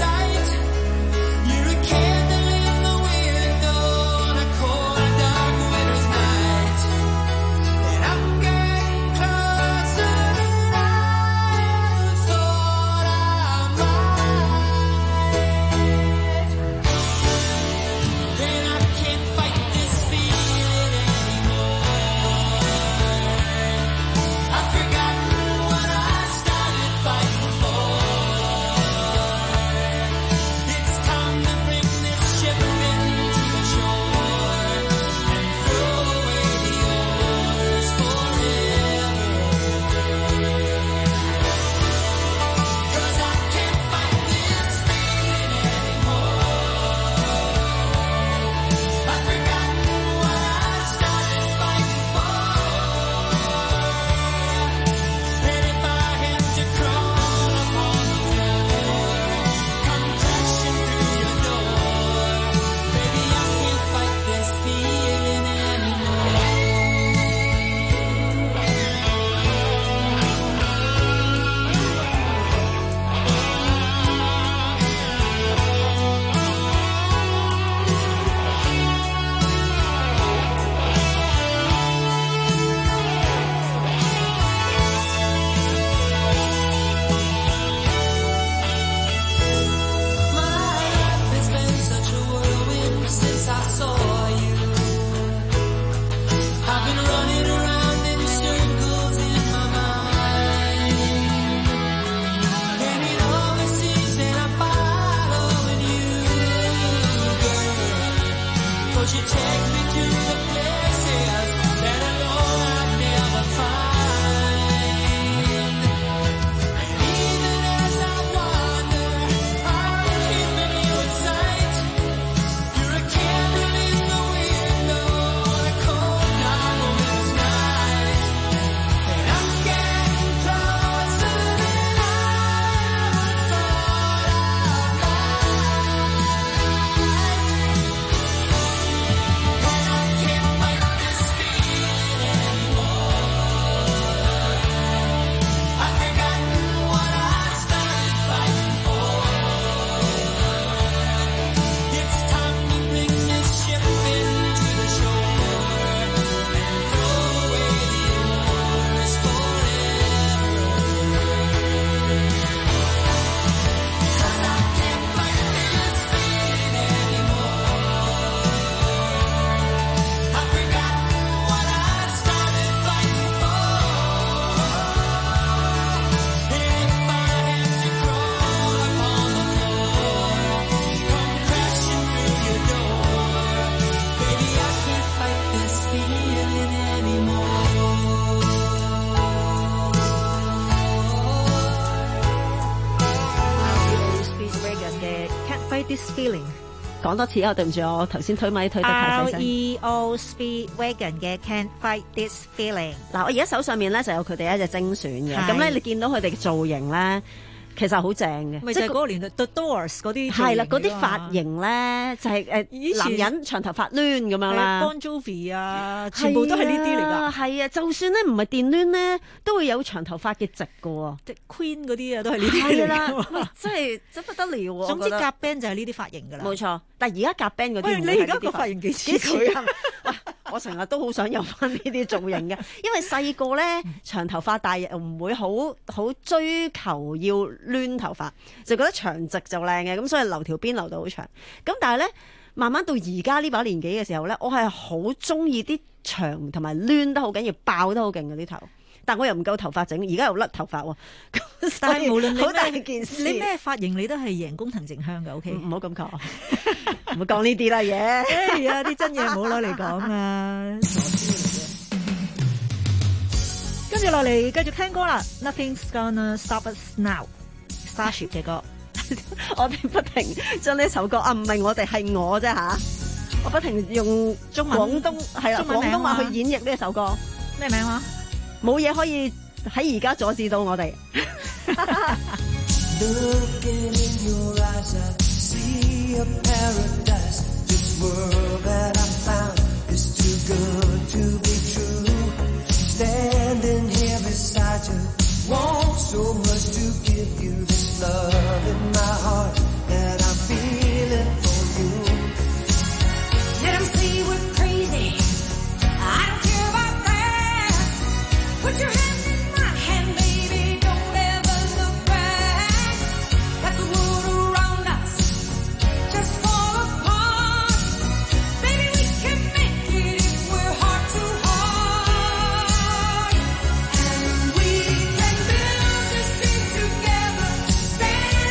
This Feeling。 講多次啊！對唔住，我頭先推咪推得太細聲。 R E O Speedwagon 嘅 Can't Fight This Feeling。 嗱，我而家手上面咧就有佢哋一隻精選嘅，咁咧你見到佢哋嘅造型咧，其實好正嘅。 咪就係嗰個年代 The Doors 嗰啲。 係啦，嗰啲髮型咧就係誒男人長頭髮攣咁樣啦。 Bon Jovi 啊，全部都係呢啲嚟㗎。 係啊，就算咧唔係電攣咧，都會有長頭髮嘅直㗎喎。 即 Queen 嗰啲啊，都係呢啲嚟㗎。 真係真不得了喎！ 總之夾 band 就係呢啲髮型㗎啦。 冇錯，但係而家夾 band 嗰啲， 喂，你而家個髮型幾似佢啊？ 我成日都好想有翻呢啲造型嘅，因為細個咧長頭髮，但係又唔會好好追求要攣頭髮，就覺得長直就靚嘅，咁所以留條辮留到好長。咁但係咧，慢慢到而家呢把年紀嘅時候咧，我係好中意啲長同埋攣得好緊要，爆得好勁嗰啲頭。但我又唔夠頭髮整，而家又甩頭髮喎。 但係無論你好大件事， 你咩髮型你都係贏工藤靜香嘅。O K， 唔好咁講，唔好講呢啲啦嘢。 哎呀，啲真嘢唔好攞嚟講啊，傻豬嚟嘅。跟住落嚟繼續聽歌啦 ，Nothing's Gonna Stop Us Now，Starship 嘅歌。 我哋不停將呢首歌啊，唔係我哋係我啫吓，我不停用中文廣東係啦廣東話去演繹呢一首歌。 咩名話？ 冇嘢可以喺而家阻止到我哋。 Looking in your eyes, I see a paradise. This world that I found is too good to be true. Standing here beside you, want so much to give you this love in my heart that I'm feeling for you. Let 'em say we're crazy. I don't care about that. Put your hands in my hand, baby. Don't ever look back. Let the world around us just fall apart. Baby, we can make it if we're heart to heart. And we can build this thing together. Stand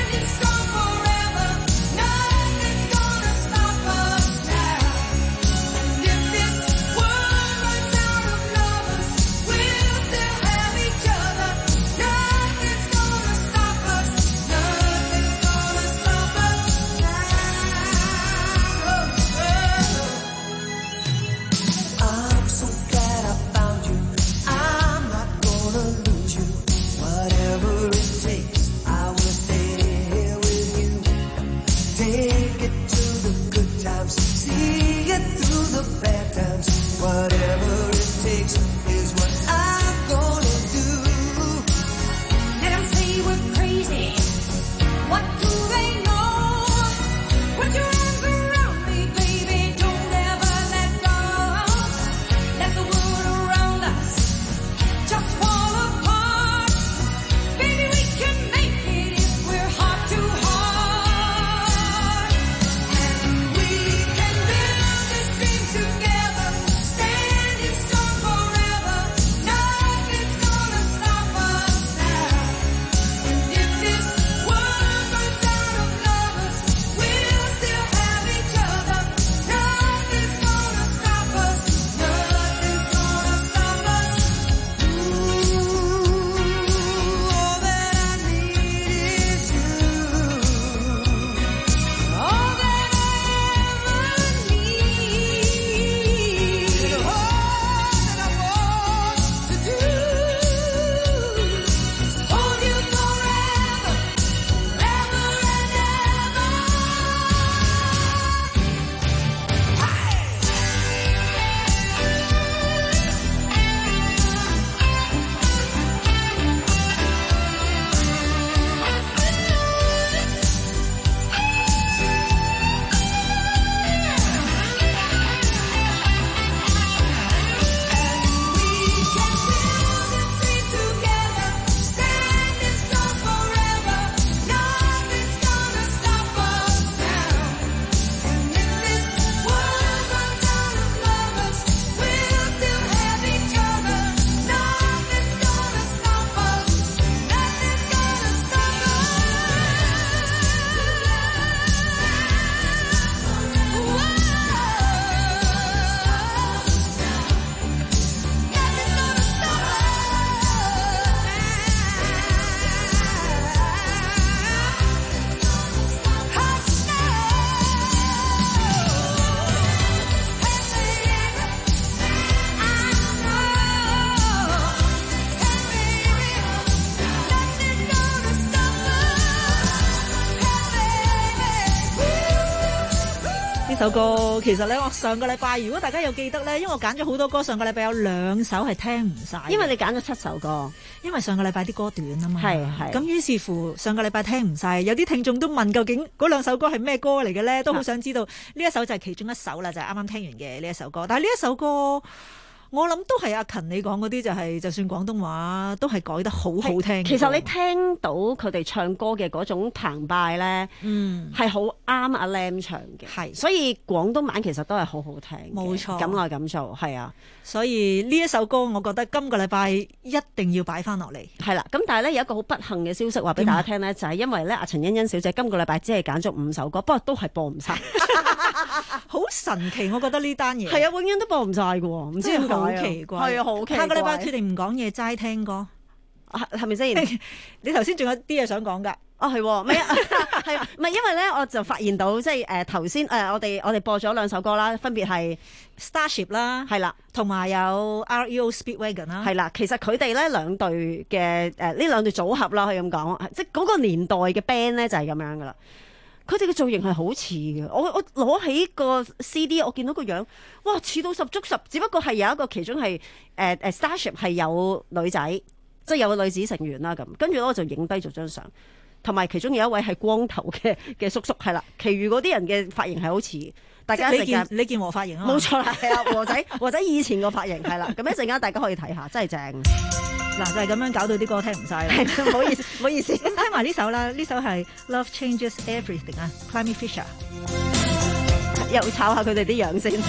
首歌其實咧，我上個禮拜如果大家有記得咧，因為我揀咗好多歌，上個禮拜有兩首係聽唔晒， 因為你揀咗七首歌， 因為上個禮拜啲歌短啊嘛， 係係。 咁於是乎上個禮拜聽唔晒，有啲聽眾都問究竟嗰兩首歌係咩歌嚟嘅咧，都好想知道。呢一首就係其中一首啦，就係啱啱聽完嘅呢一首歌。但係呢一首歌，我諗都係阿勤你講嗰啲，就係就算廣東話都係改得好好聽。 其實你聽到佢哋唱歌嘅嗰種澎湃咧，嗯，係好啱阿 Lam 唱嘅，係，所以廣東版其實都係好好聽，冇錯，咁愛咁做，係啊， 所以呢一首歌，我覺得今個禮拜一定要擺翻落嚟， 係啦。咁但係咧有一個好不幸嘅消息話俾大家聽咧，就係因為咧阿陳欣欣小姐今個禮拜只係揀咗五首歌，不過都係播唔晒， 好神奇，我覺得呢單嘢係啊，永遠都播唔晒嘅喎，唔知點解。 好奇怪， 係啊，好奇怪。 下個禮拜決定唔講嘢，齋聽歌， 係咪先？ 你頭先仲有啲嘢想講㗎？ 哦，係，唔係啊，係唔係？因為咧，我就發現到即係誒頭先誒，我哋我哋播咗兩首歌啦，分別係 Starship 啦， 係啦， 同埋有 R E O Speedwagon 啦， 係啦。其實佢哋咧兩隊嘅誒呢兩隊組合啦，可以咁講，即係嗰個年代嘅 band 咧就係咁樣噶啦。佢哋嘅造型係好似嘅，我我攞起個 C D， 我見到個樣，哇，似到十足十，只不過係有一個其中係誒誒 Starship 係有女仔，即係有個女子成員啦咁，跟住咧我就影低咗張相，同埋其中有一位係光頭嘅嘅叔叔，係啦，其餘嗰啲人嘅髮型係好似，大家一陣間你見和髮型啊？ 冇錯啦，係啊，和仔和仔以前個髮型係啦，咁一陣間大家可以睇下，真係正。 嗱，就係咁樣搞到啲歌聽唔晒啦， 唔好意思，唔好意思。 咁聽埋呢首啦，呢首係 Love Changes Everything 啊 Climie Fisher， 又炒下佢哋啲樣先。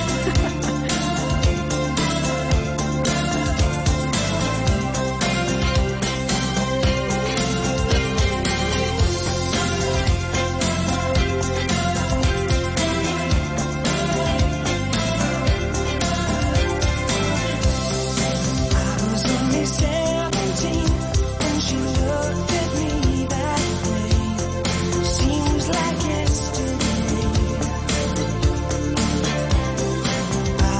I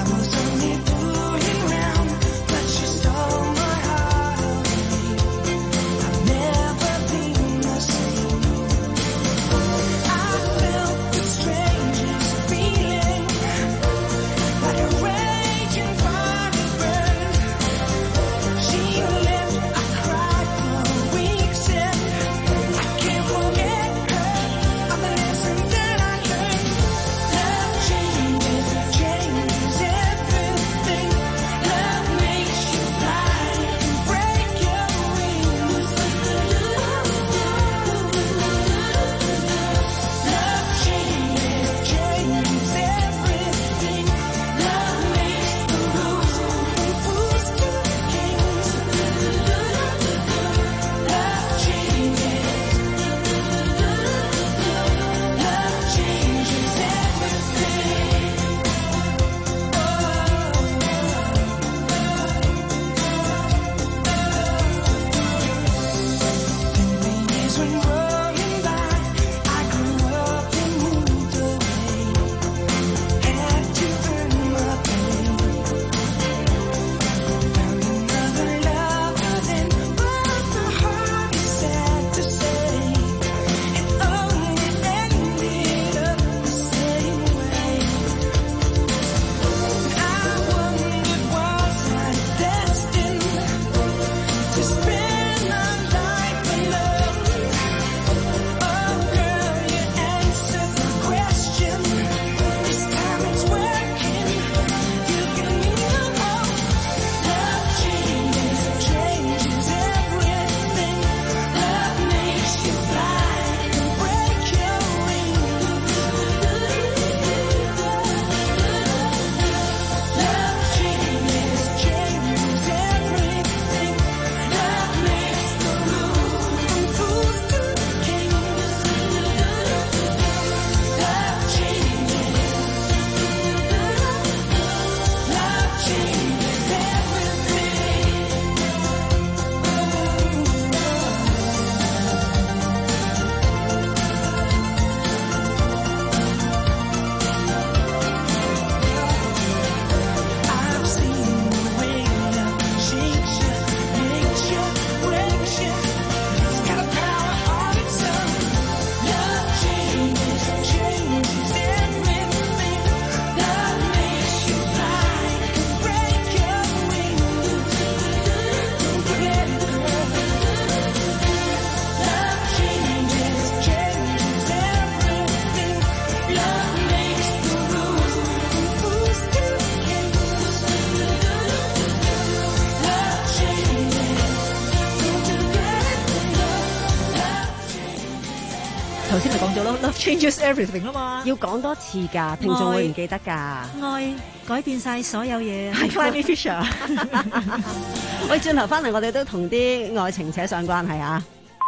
頭先咪講咗咯，Love changes everything 啊嘛， 要講多次㗎，聽眾會唔記得㗎？ 愛改變晒所有嘢。 係 Climate Fisher。喂，轉頭翻嚟，我哋都同啲愛情扯上關係啊！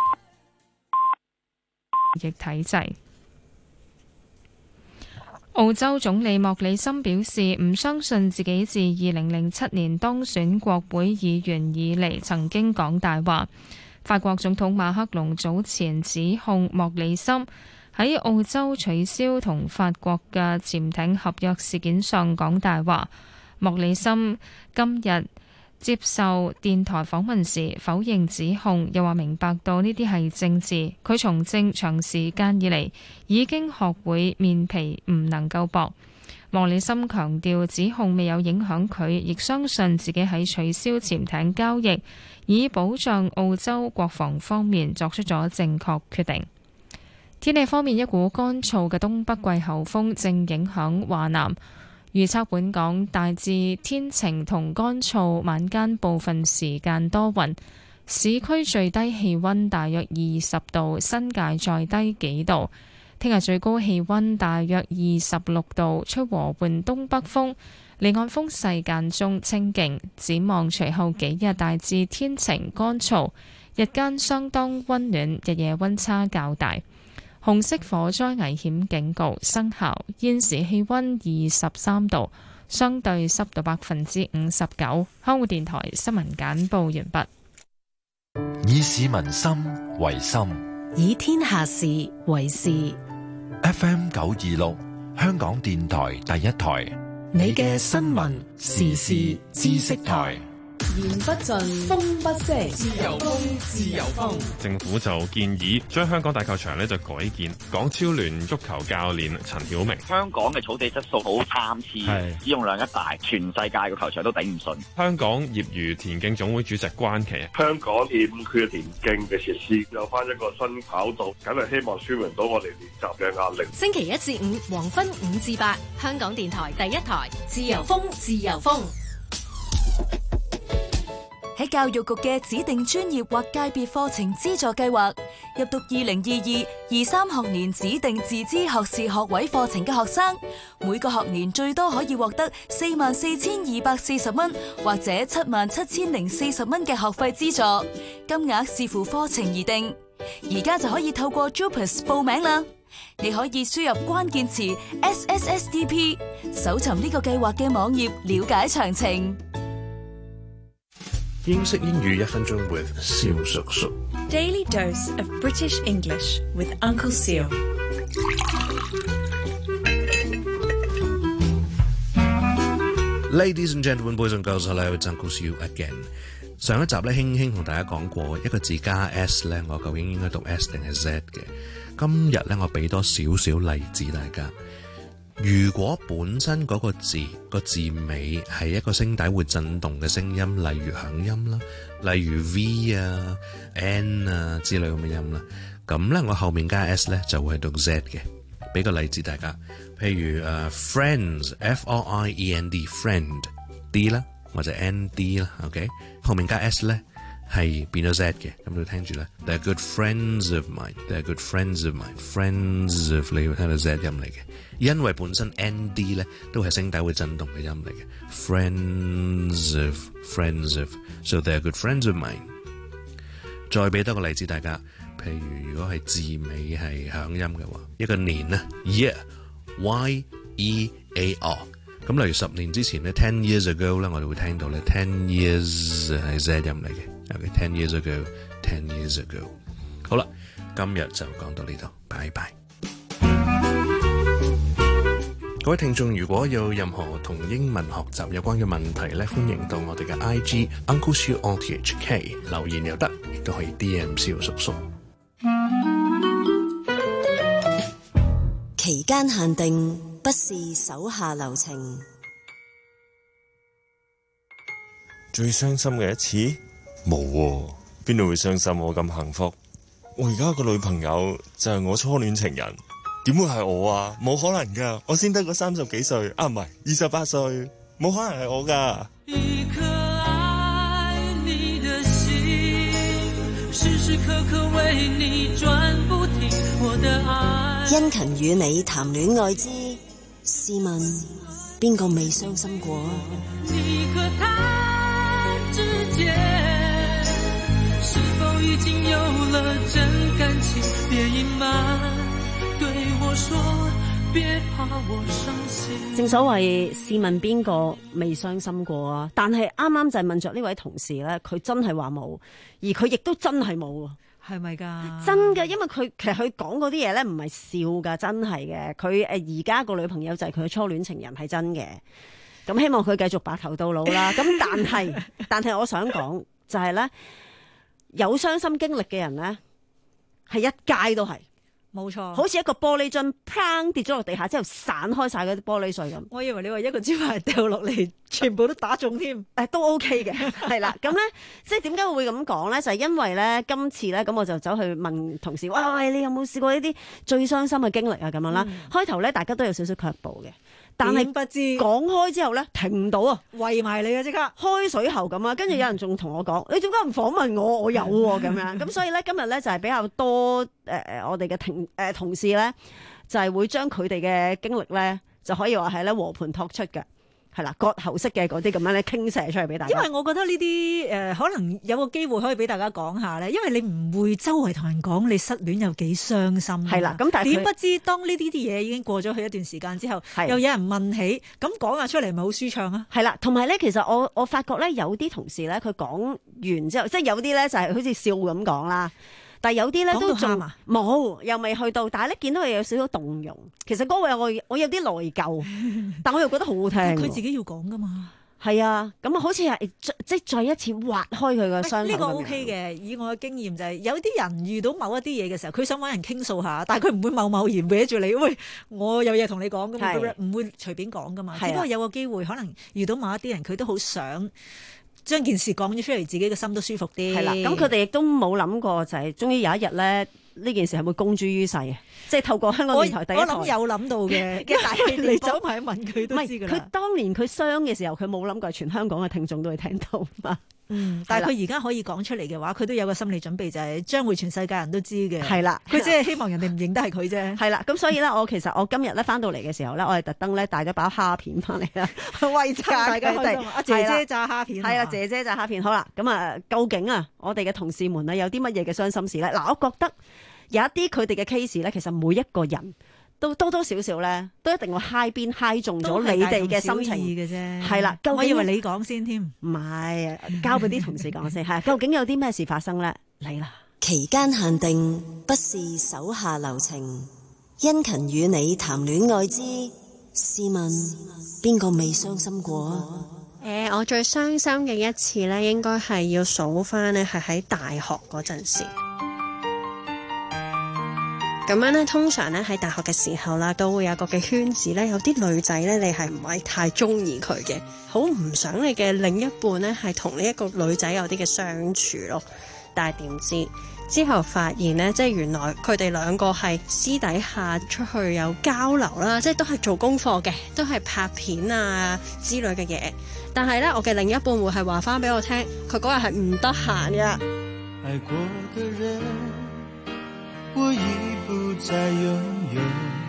疫體制。澳洲總理莫里森表示，唔相信自己自二零零七年當選國會議員以嚟曾經講大話。法國總統馬克龍早前指控莫里森喺澳洲取消同法國嘅潛艇合約事件上講大話。莫里森今日接受電台訪問時否認指控，又話明白到呢啲係政治。佢從政長時間以嚟已經學會面皮唔能夠薄。莫里森強調指控未有影響佢，亦相信自己喺取消潛艇交易以保障澳洲國防方面作出咗正確決定。天氣方面，一股乾燥嘅東北季候風正影響華南，預測本港大致天晴同乾燥，晚間部分時間多雲，市區最低氣溫大約二十度，新界再低幾度。聽日最高氣溫大約二十六度，吹和緩東北風，離岸風勢間中清勁。展望隨後幾日大致天晴乾燥，日間相當溫暖，日夜溫差較大。紅色火災危險警告生效。現時氣溫二十三度，相對濕度百分之五十九。香港電台新聞簡報完畢。 以市民心為心， 以天下事為事。 F M 九二六，香港電台第一台， 你嘅新聞時事知識台。 言不盡，風不息，自由風，自由風。 政府就建議將香港大球場咧就改建。港超聯足球教練陳曉明： 香港嘅草地質素好參差，使用量一大，全世界嘅球場都頂唔順。 香港業餘田徑總會主席關琪： 香港欠缺田徑嘅設施，有翻一個新跑道，梗係希望舒緩到我哋練習嘅壓力。 星期一至五黃昏五至八，香港電台第一台，自由風，自由風。 喺教育局嘅指定專業或界別課程資助計劃入讀二零二二、二三學年指定自資學士學位課程嘅學生，每個學年最多可以獲得四萬四千二百四十蚊或者七萬七千零四十蚊嘅學費資助，金額視乎課程而定。而家就可以透過 Jupas 報名啦。你可以輸入關鍵詞 S S S D P， 搜尋呢個計劃嘅網頁，了解詳情。 英式英語一分鐘 with 蕭叔叔。 Daily dose of British English with Uncle Seal。 Ladies and gentlemen, boys and girls, hello, it's Uncle Seal again。 上一集咧，輕輕同大家講過一個字加 S 咧，我究竟應該讀 S 定係 Z 嘅。今日咧，我俾多少少例子大家。如果本身嗰個字個字尾係一個聲帶會震動嘅聲音，例如響音啦，例如 V 啊、N 啊之類咁嘅音啦，咁咧我後面加 S 咧就會係讀 Z 嘅。俾個例子大家，譬如誒、uh, friends F R I E N D friend D 啦，或者 N D 啦 ，OK 後面加 S 咧係變咗 Z 嘅，咁你聽住咧 They're good friends of mine, They're good friends of mine, friends of 你要聽到 Z 音嚟嘅。因為本身 N D 咧都係聲帶會震動嘅音嚟嘅 ，friends of friends of， so they are good friends of mine。再俾多個例子大家，譬如如果係字尾係響音嘅話，一個年啊 year Y E A R， 咁例如十年之前咧 ten years ago 咧，我哋會聽到咧 ten years 係 Z 音嚟嘅 ，OK ten years ago ten years ago。好啦，今日就講到呢度，拜拜。各位聽眾，如果有任何同英文學習有關嘅問題咧，歡迎到我哋嘅 I G Uncle Siu R T H K 留言又得，亦都可以 D M 蕭叔叔。 期間限定不是手下留情。 最傷心嘅一次？冇喎，邊度會傷心？我咁幸福，我而家個女朋友就係我初戀情人。點會係我啊？冇可能噶，我先得個三十幾歲啊，唔係二十八歲，冇可能係我噶。 一顆愛你的心，時時刻刻為你轉不停，我的愛。 殷勤與你談戀愛之，試問邊個未傷心過啊？ 你和他之間是否已經有了真感情？別隱瞞，對我說，別怕我傷心。 正所謂試問邊個未傷心過啊？但係啱啱就係問着呢位同事咧，佢真係話冇，而佢亦都真係冇啊。 係咪㗎？ 真嘅，因為佢其實佢講嗰啲嘢咧，唔係笑㗎，真係嘅。佢誒而家個女朋友就係佢嘅初戀情人，係真嘅。咁希望佢繼續白頭到老啦。咁但係但係我想講就係、是、咧，有傷心經歷嘅人咧，係一街都係。 冇錯， 好似一個玻璃樽，砰跌咗落地下之後散開晒嗰啲玻璃碎咁。 我以為你話一個招牌掉落嚟，全部都打中添。 誒都 OK 嘅，係啦。咁咧，即係點解會咁講咧？就係、是、因為咧，今次咧，咁我就走去問同事，喂喂，你有冇試過呢啲最傷心嘅經歷啊？咁樣啦。嗯、開頭咧，大家都有少少卻步嘅。但係不知講開之後咧，停唔到啊， 圍埋你啊，即刻開水喉咁啊！跟住有人仲同我講：嗯、你點解唔訪問我？我有喎咁樣。咁所以咧，今日咧就係比較多誒誒、呃，我哋嘅同誒同事咧，就係、是、會將佢哋嘅經歷咧，就可以話係咧和盤托出嘅。係啦，割喉式嘅嗰啲咁樣咧傾瀉出嚟俾大家。 因為我覺得呢啲誒可能有個機會可以俾大家講下咧，因為你唔會周圍同人講你失戀有幾傷心。係啦，咁但係點不知當呢啲啲嘢已經過咗去一段時間之後，又有人問起，咁講下出嚟咪好舒暢啊？係啦，同埋咧，其實我我發覺咧有啲同事咧，佢講完之後，即係有啲咧就係好似笑咁講啦。但係有啲咧都仲冇，又未去到，但係咧見到佢有少少動容。其實嗰位我我有啲內疚，但我又覺得好好聽。 佢自己要講噶嘛？ 係啊，咁好似係即係再一次挖開佢個傷口。 呢個 OK 嘅，以我嘅經驗就係、是、有啲人遇到某一啲嘢嘅時候，佢想揾人傾訴下，但係佢唔會貿貿然搲住你，喂，我有嘢同你講噶嘛，唔會隨便講噶嘛。只不過有個機會，可能遇到某一啲人，佢都好想將件事講咗出嚟，自己嘅心都舒服啲。 係啦，咁佢哋亦都冇諗過，就係終於有一日咧，呢件事係會公諸於世嘅，即係透過香港電台第一台。 我諗有諗到嘅，嘅大氣你走埋問佢都知㗎啦。 佢當年佢傷嘅時候，佢冇諗過全香港嘅聽眾都會聽到嘛。 嗯，但係佢而家可以講出嚟嘅話，佢都有個心理準備，就係將會全世界人都知嘅。 係啦， 佢只係希望人哋唔認得係佢啫。 係啦，咁所以咧，我其實我今日咧翻到嚟嘅時候咧，我係特登咧帶咗包蝦片翻嚟啦，為大家開心。 阿姐姐炸蝦片， 係啦，姐姐炸蝦片。好啦，咁啊，究竟啊，我哋嘅同事們啊，有啲乜嘢嘅傷心事咧？嗱，我覺得有一啲佢哋嘅 case 咧，其實每一個人都多多少少咧，都一定會嗨邊嗨中咗你哋嘅心情嘅啫。 係啦， 我以為你講先添， 唔係，交俾啲同事講先。係，究竟有啲咩事發生咧？嚟啦！ 期間限定不是手下留情，殷勤與你談戀愛之，試問邊個未傷心過啊？ 誒、呃，我最傷心嘅一次咧，應該係要數翻咧，係喺大學嗰陣時。咁樣咧，通常咧喺大學嘅時候啦，都會有個嘅圈子咧，有啲女仔咧，你係唔係太中意佢嘅，好唔想你嘅另一半咧係同呢一個女仔有啲嘅相處咯。但係點知之後發現咧，即係原來佢哋兩個係私底下出去有交流啦，即係都係做功課嘅，都係拍片啊之類嘅嘢。但係咧，我嘅另一半會係話翻俾我聽，佢嗰日係唔得閒嘅。 愛過的人我已不再擁有，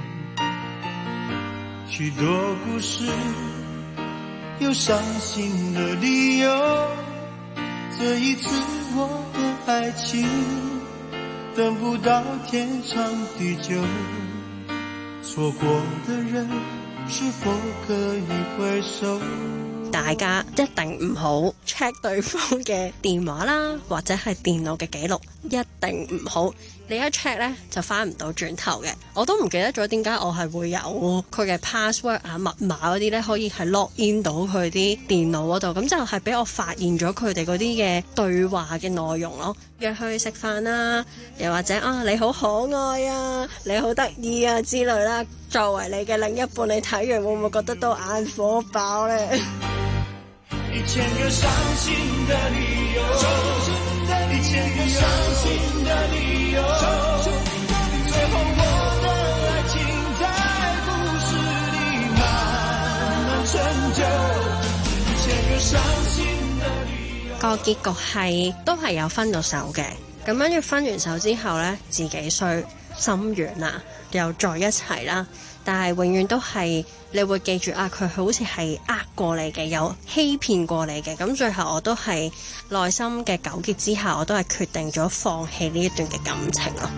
許多故事有傷心的理由，這一次我的愛情等不到天長地久，錯過的人是否可以回首？ 大家一定唔好 check 對方嘅電話啦，或者係電腦嘅記錄，一定唔好。你一 check 咧就翻唔到轉頭嘅。我都唔記得咗點解我係會有佢嘅 password 啊、密碼嗰啲咧，可以係 log in 到佢啲電腦嗰度。咁就係俾我發現咗佢哋嗰啲嘅對話嘅內容咯。約去食飯啦，又或者啊你好可愛啊，你好得意啊之類啦。作為你嘅另一半，你睇完會唔會覺得都眼火爆咧？ 一千個傷心的理由，一千個傷心的理由，最後我的愛情在故事裡慢慢成就，一千個傷心的理由。 個結局係都係有分咗手嘅，咁跟住分完手之後咧，自己衰。 心軟啊，又在一齊啦。但係永遠都係你會記住啊，佢好似係呃過你嘅，有欺騙過你嘅。咁最後我都係內心嘅糾結之下，我都係決定咗放棄呢一段嘅感情咯。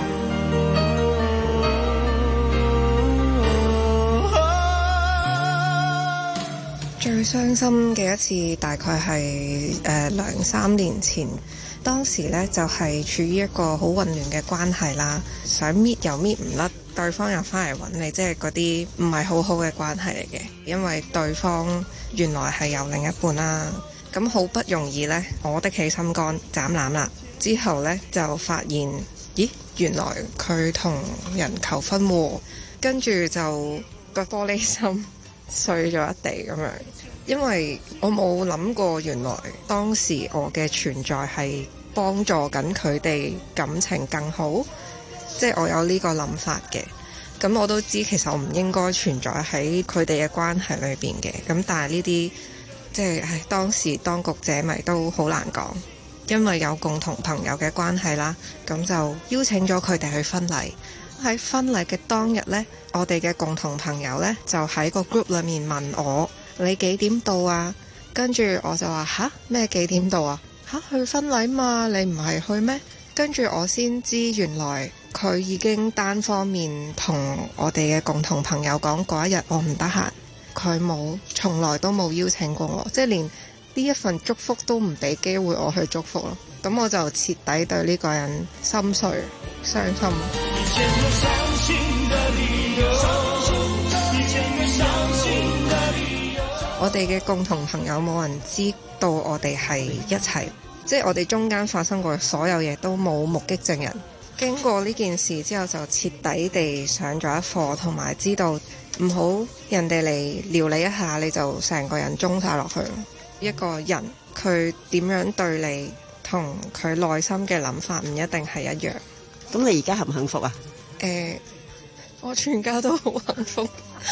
最傷心嘅一次大概係誒兩三年前，當時呢就係、是、處於一個好混亂嘅關係啦，想搣又搣唔甩，對方又翻嚟揾你，即係嗰啲唔係好好嘅關係嚟嘅，因為對方原來係有另一半啦，咁好不容易呢，我的起心肝斬纜啦，之後呢，就發現，咦，原來佢同人求婚喎，跟住就個玻璃心碎咗一地咁樣，因為我冇諗過原來當時我嘅存在係幫助緊佢哋感情更好，即係我有呢個諗法嘅。咁我都知其實我唔應該存在喺佢哋嘅關係裏邊嘅，咁但係呢啲即係唉當時當局者迷都好難講，因為有共同朋友嘅關係啦，咁就邀請咗佢哋去婚禮。喺婚禮嘅當日呢，我哋嘅共同朋友呢，就喺個 group 裏面問我：你幾點到啊？跟住我就話吓，咩幾點到啊？吓，去婚禮嘛，你唔係去咩？跟住我先知原來佢已經單方面同我哋嘅共同朋友講嗰一日我唔得閒，佢冇，從來都冇邀請過我，即係連呢一份祝福都唔俾機會我去祝福咯。咁我就徹底對呢個人心碎傷心。我哋嘅共同朋友冇人知道我哋係一齊，即係我哋中間發生過所有嘢都冇目擊證人。經過呢件事之後就徹底地上咗一課，同埋知道唔好人哋嚟撩你一下你就成個人中晒落去。一個人佢點樣對你同佢內心嘅諗法唔一定係一樣。 咁你而家幸唔幸福啊？ 誒、呃，我全家都好幸福。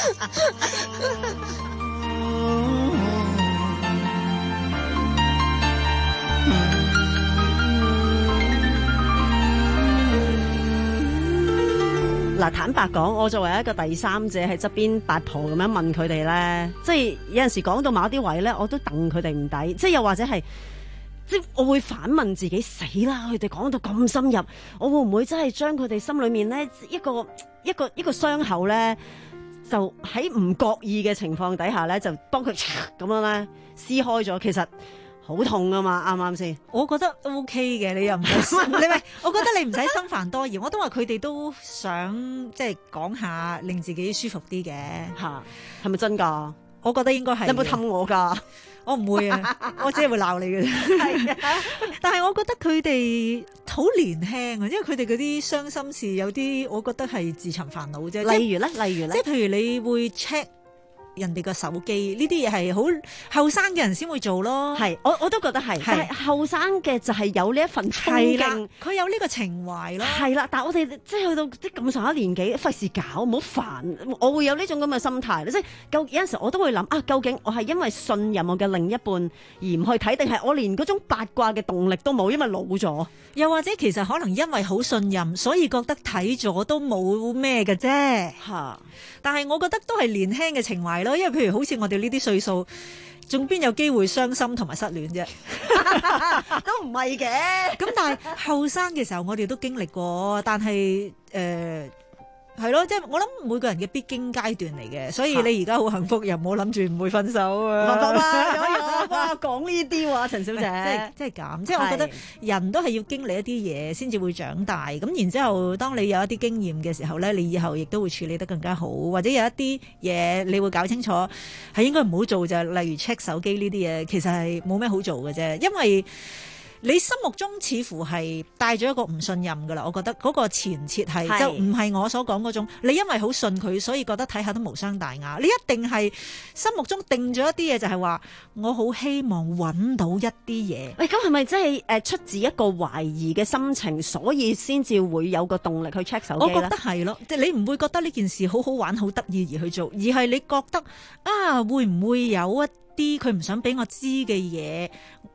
嗱，坦白講，我作為一個第三者喺側邊八婆咁樣問佢哋咧，即係有陣時講到某啲位咧，我都戥佢哋唔抵，即係又或者係，即係我會反問自己，死啦！佢哋講到咁深入，我會唔會真係將佢哋心裏面咧一個一個一個傷口咧，就喺唔覺意嘅情況底下咧，就幫佢咁樣咧撕開咗，其實好痛噶嘛，啱唔啱先？ 我覺得 O K 嘅，你又唔使你咪，我覺得你唔使心煩多疑。我都話佢哋都想即係講下，令自己舒服啲嘅吓，係咪真㗎？ 我覺得應該係。 你有冇氹我㗎？ 我唔會啊，我只係會鬧你嘅啫。係啊，但係我覺得佢哋好年輕啊，因為佢哋嗰啲傷心事有啲，我覺得係自尋煩惱啫。 例如咧，例如咧， 即係譬如你會 check人哋個手機，呢啲嘢係好後生嘅人先會做咯。 係，我我都覺得係。但係後生嘅就係有呢一份衝勁， 佢有呢個情懷咯。 係啦，但係我哋即係去到啲咁上下年紀，費事搞，唔好煩。我會有呢種咁嘅心態。即係究有陣時我都會諗啊，究竟我係因為信任我嘅另一半而唔去睇，定係我連嗰種八卦嘅動力都冇，因為老咗。 又或者其實可能因為好信任，所以覺得睇咗都冇咩嘅啫。 嚇！ 但係我覺得都係年輕嘅情懷咯，因為譬如好似我哋呢啲歲數，仲邊有機會傷心同埋失戀啫？ 都唔係嘅。 咁但係後生嘅時候，我哋都經歷過，但係誒係咯，即係我諗每個人嘅必經階段嚟嘅，所以你而家好幸福，又唔好諗住唔會分手啊！ 哇，講呢啲話，陳小姐， 即係即係咁，即係我覺得人都係要經歷一啲嘢先至會長大。咁然之後，當你有一啲經驗嘅時候咧，你以後亦都會處理得更加好，或者有一啲嘢你會搞清楚係應該唔好做，就例如 check 手機呢啲嘢，其實係冇咩好做嘅啫，因為你心目中似乎係帶咗一個唔信任噶啦，我覺得嗰個前設係就唔係我所講嗰種。你因為好信佢，所以覺得睇下都無傷大雅。你一定係心目中定咗一啲嘢，就係話我好希望揾到一啲嘢。 喂，咁係咪真係誒出自一個懷疑嘅心情，所以先至會有個動力去 check 手機咧？ 我覺得係咯，即係你唔會覺得呢件事好好玩、好得意而去做，而係你覺得啊，會唔會有一啲佢唔想俾我知嘅嘢，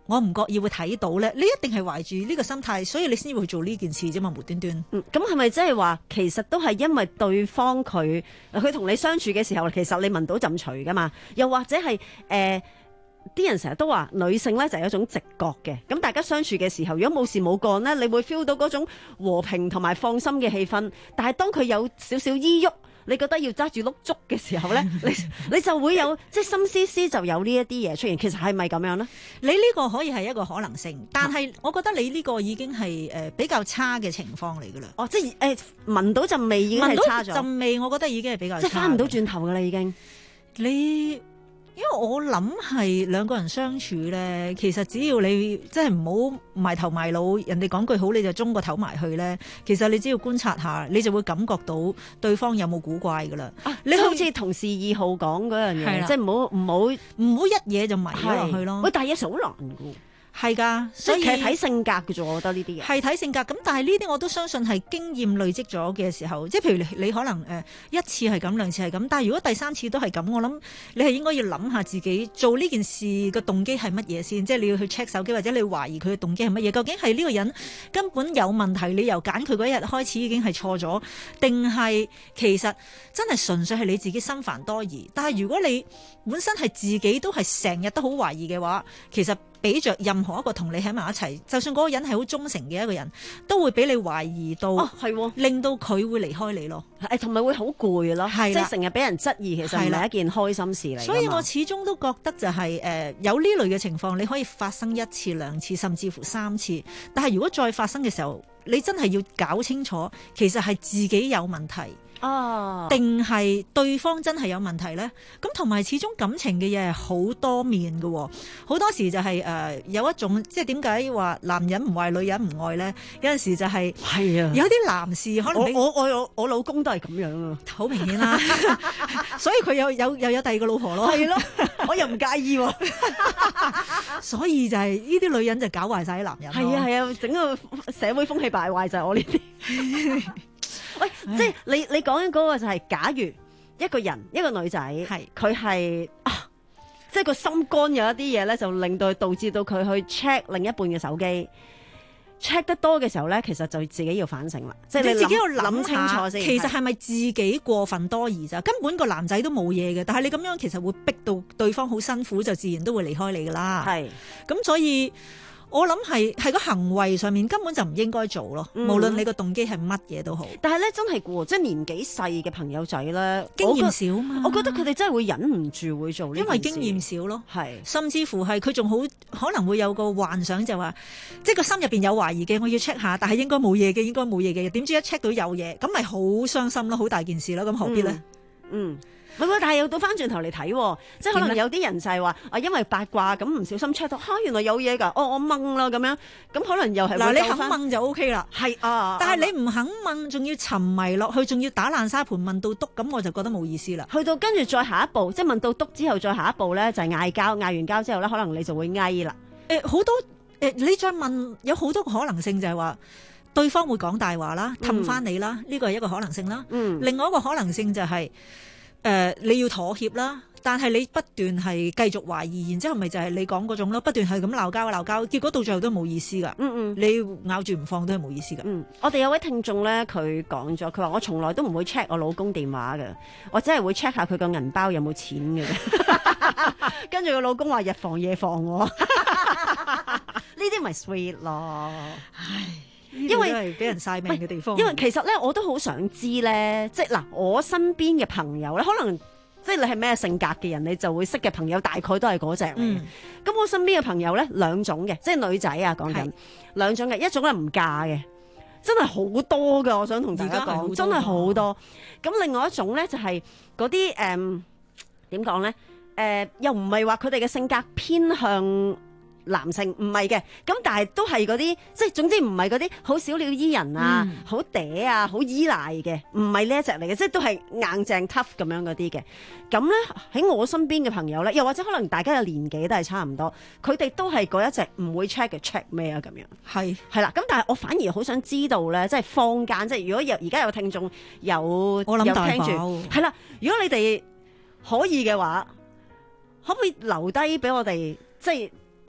我唔覺意會睇到咧，你一定係懷住呢個心態，所以你先會去做呢件事啫嘛，無端端。 嗯，咁係咪即係話其實都係因為對方佢佢同你相處嘅時候，其實你聞到陣除噶嘛？又或者係誒啲人成日都話女性咧就係有一種直覺嘅，咁大家相處嘅時候，如果冇事冇幹咧，你會 feel 到嗰種和平同埋放心嘅氣氛。但係當佢有少少依郁，你覺得要揸住碌竹嘅時候咧，你你就會有即係心思思就有呢一啲嘢出現。其實係咪咁樣咧？ 你呢個可以係一個可能性，但係我覺得你呢個已經係誒比較差嘅情況嚟㗎啦。 哦，即係誒聞到陣味已經係差咗。 陣味我覺得已經係比較差， 即係翻唔到轉頭㗎啦已經。 你因為我諗係兩個人相處咧，其實只要你即係唔好埋頭埋腦，人哋講句好你就中個頭埋去咧。其實你只要觀察下，你就會感覺到對方有冇古怪噶啦。 啊，你好似同事二號講嗰樣嘢，即係唔好唔好唔好一嘢就迷咗落去咯。 喂，但係有時好難㗎。 係㗎，所以其實睇性格嘅啫，我覺得呢啲嘢係睇性格。咁但係呢啲我都相信係經驗累積咗嘅時候，即係譬如你，你可能誒、呃、一次係咁，兩次係咁，但係如果第三次都係咁，我諗你係應該要諗下自己做呢件事嘅動機係乜嘢先，即係你要去 check 手機，或者你懷疑佢嘅動機係乜嘢？究竟係呢個人根本有問題，你由揀佢嗰一日開始已經係錯咗，定係其實真係純粹係你自己心煩多疑？但係如果你本身係自己都係成日都好懷疑嘅話，其實俾着任何一個同你喺埋一齊，就算嗰個人係好忠誠嘅一個人，都會俾你懷疑到， 哦係，令到佢會離開你咯， 誒同埋會好攰咯，即係成日俾人質疑，其實唔係一件開心事嚟。 所以我始終都覺得就係、是、誒、呃、有呢類嘅情況，你可以發生一次、兩次，甚至乎三次。但係如果再發生嘅時候，你真係要搞清楚，其實係自己有問題。 哦， 定係對方真係有問題呢？咁同埋始終感情嘅嘢係好多面嘅，好多時就係、是、誒、呃、有一種即係點解話男人唔愛女人唔愛呢？有陣時就係、是、 係啊， 有啲男士可能我我我我老公都係咁樣啊， 好明顯啦，所以佢有有又有第二個老婆咯， 係咯，我又唔介意喎， 所以就係呢啲女人就搞壞晒啲男人。 係啊係啊，整個社會風氣敗壞就係我呢啲。喂，即係你你講緊嗰個就係、是，假如一個人一個女仔，係佢係啊，即係個心肝有一啲嘢咧，就令到導致到佢去 check 另一半嘅手機 check 得多嘅時候咧，其實就自己要反省啦，即係你，你自己要諗清楚先。 其實係咪自己過分多疑咋？根本個男仔都冇嘢嘅，但係你咁樣其實會逼到對方好辛苦，就自然都會離開你噶啦。係咁，所以。我諗係係個行為上面根本就唔應該做咯，嗯、無論你個動機係乜嘢都好。 但係咧真係嘅，即係年紀細嘅朋友仔咧， 經驗少嘛。 我覺得佢哋真係會忍唔住會做呢件事， 因為經驗少咯。 係， 甚至乎係佢仲好可能會有個幻想就話，即係個心入邊有懷疑嘅，我要 check 下，但係應該冇嘢嘅，應該冇嘢嘅，點知一 check 到有嘢，咁咪好傷心咯，好大件事咯，咁何必咧？ 嗯。嗯唔係，但係又倒翻轉頭嚟睇，即係可能有啲人就係話啊，因為八卦咁唔小心 check 到，嚇、啊、原來有嘢㗎，哦我掹啦咁樣，咁可能又係嗱你肯掹就 O K 啦， 係啊， 但係你唔肯掹，仲要沉迷落去，仲要打爛沙盤問到篤，咁我就覺得冇意思啦。 去到跟住再下一步，即係問到篤之後，再下一步咧就係嗌交，嗌完交之後咧，可能你就會翳啦。 誒好多誒，你再問有好多可能性就係話。對方會講大話啦，氹翻你啦，呢、嗯、個係一個可能性啦。嗯、另外一個可能性就係、是、誒、呃、你要妥協啦，但係你不斷係繼續懷疑，然之後咪就係你講嗰種咯，不斷係咁鬧交鬧交，結果到最後都冇意思噶。嗯嗯，你咬住唔放都係冇意思噶。 嗯，我哋有位聽眾咧，佢講咗，佢話我從來都唔會 check 我老公電話嘅，我只係會 check 下佢個銀包有冇錢嘅。跟住個老公話日防夜防喎，呢啲咪 sweet 咯。唉。 因為係俾人晒命嘅地方， 因為其實咧我都好想知咧，即係嗱，我身邊嘅朋友咧，可能即係你係咩性格嘅人，你就會識嘅朋友大概都係嗰隻嚟嘅。咁、嗯、我身邊嘅朋友咧兩種嘅，即係女仔啊，講緊兩種嘅，一種咧唔嫁嘅，真係好多噶，我想同大家講，真係好多。咁另外一種咧就係嗰啲誒點講咧？誒、呃、又唔係話佢哋嘅性格偏向。男性唔係嘅，咁但係都係嗰啲，即係總之唔係嗰啲好小鳥依人啊，好、嗯、嗲啊，好依賴嘅，唔係呢一隻嚟嘅，即係都係硬淨 tough 咁樣嗰啲嘅。咁咧喺我身邊嘅朋友咧，又或者可能大家嘅年紀都係差唔多，佢哋都係嗰一隻唔會 check 嘅 check 咩啊咁樣。係係啦，咁但係我反而好想知道咧，即係坊間，即係如果有而家有聽眾有我諗有聽住，係啦，如果你哋可以嘅話，可唔可以留低俾我哋，即係？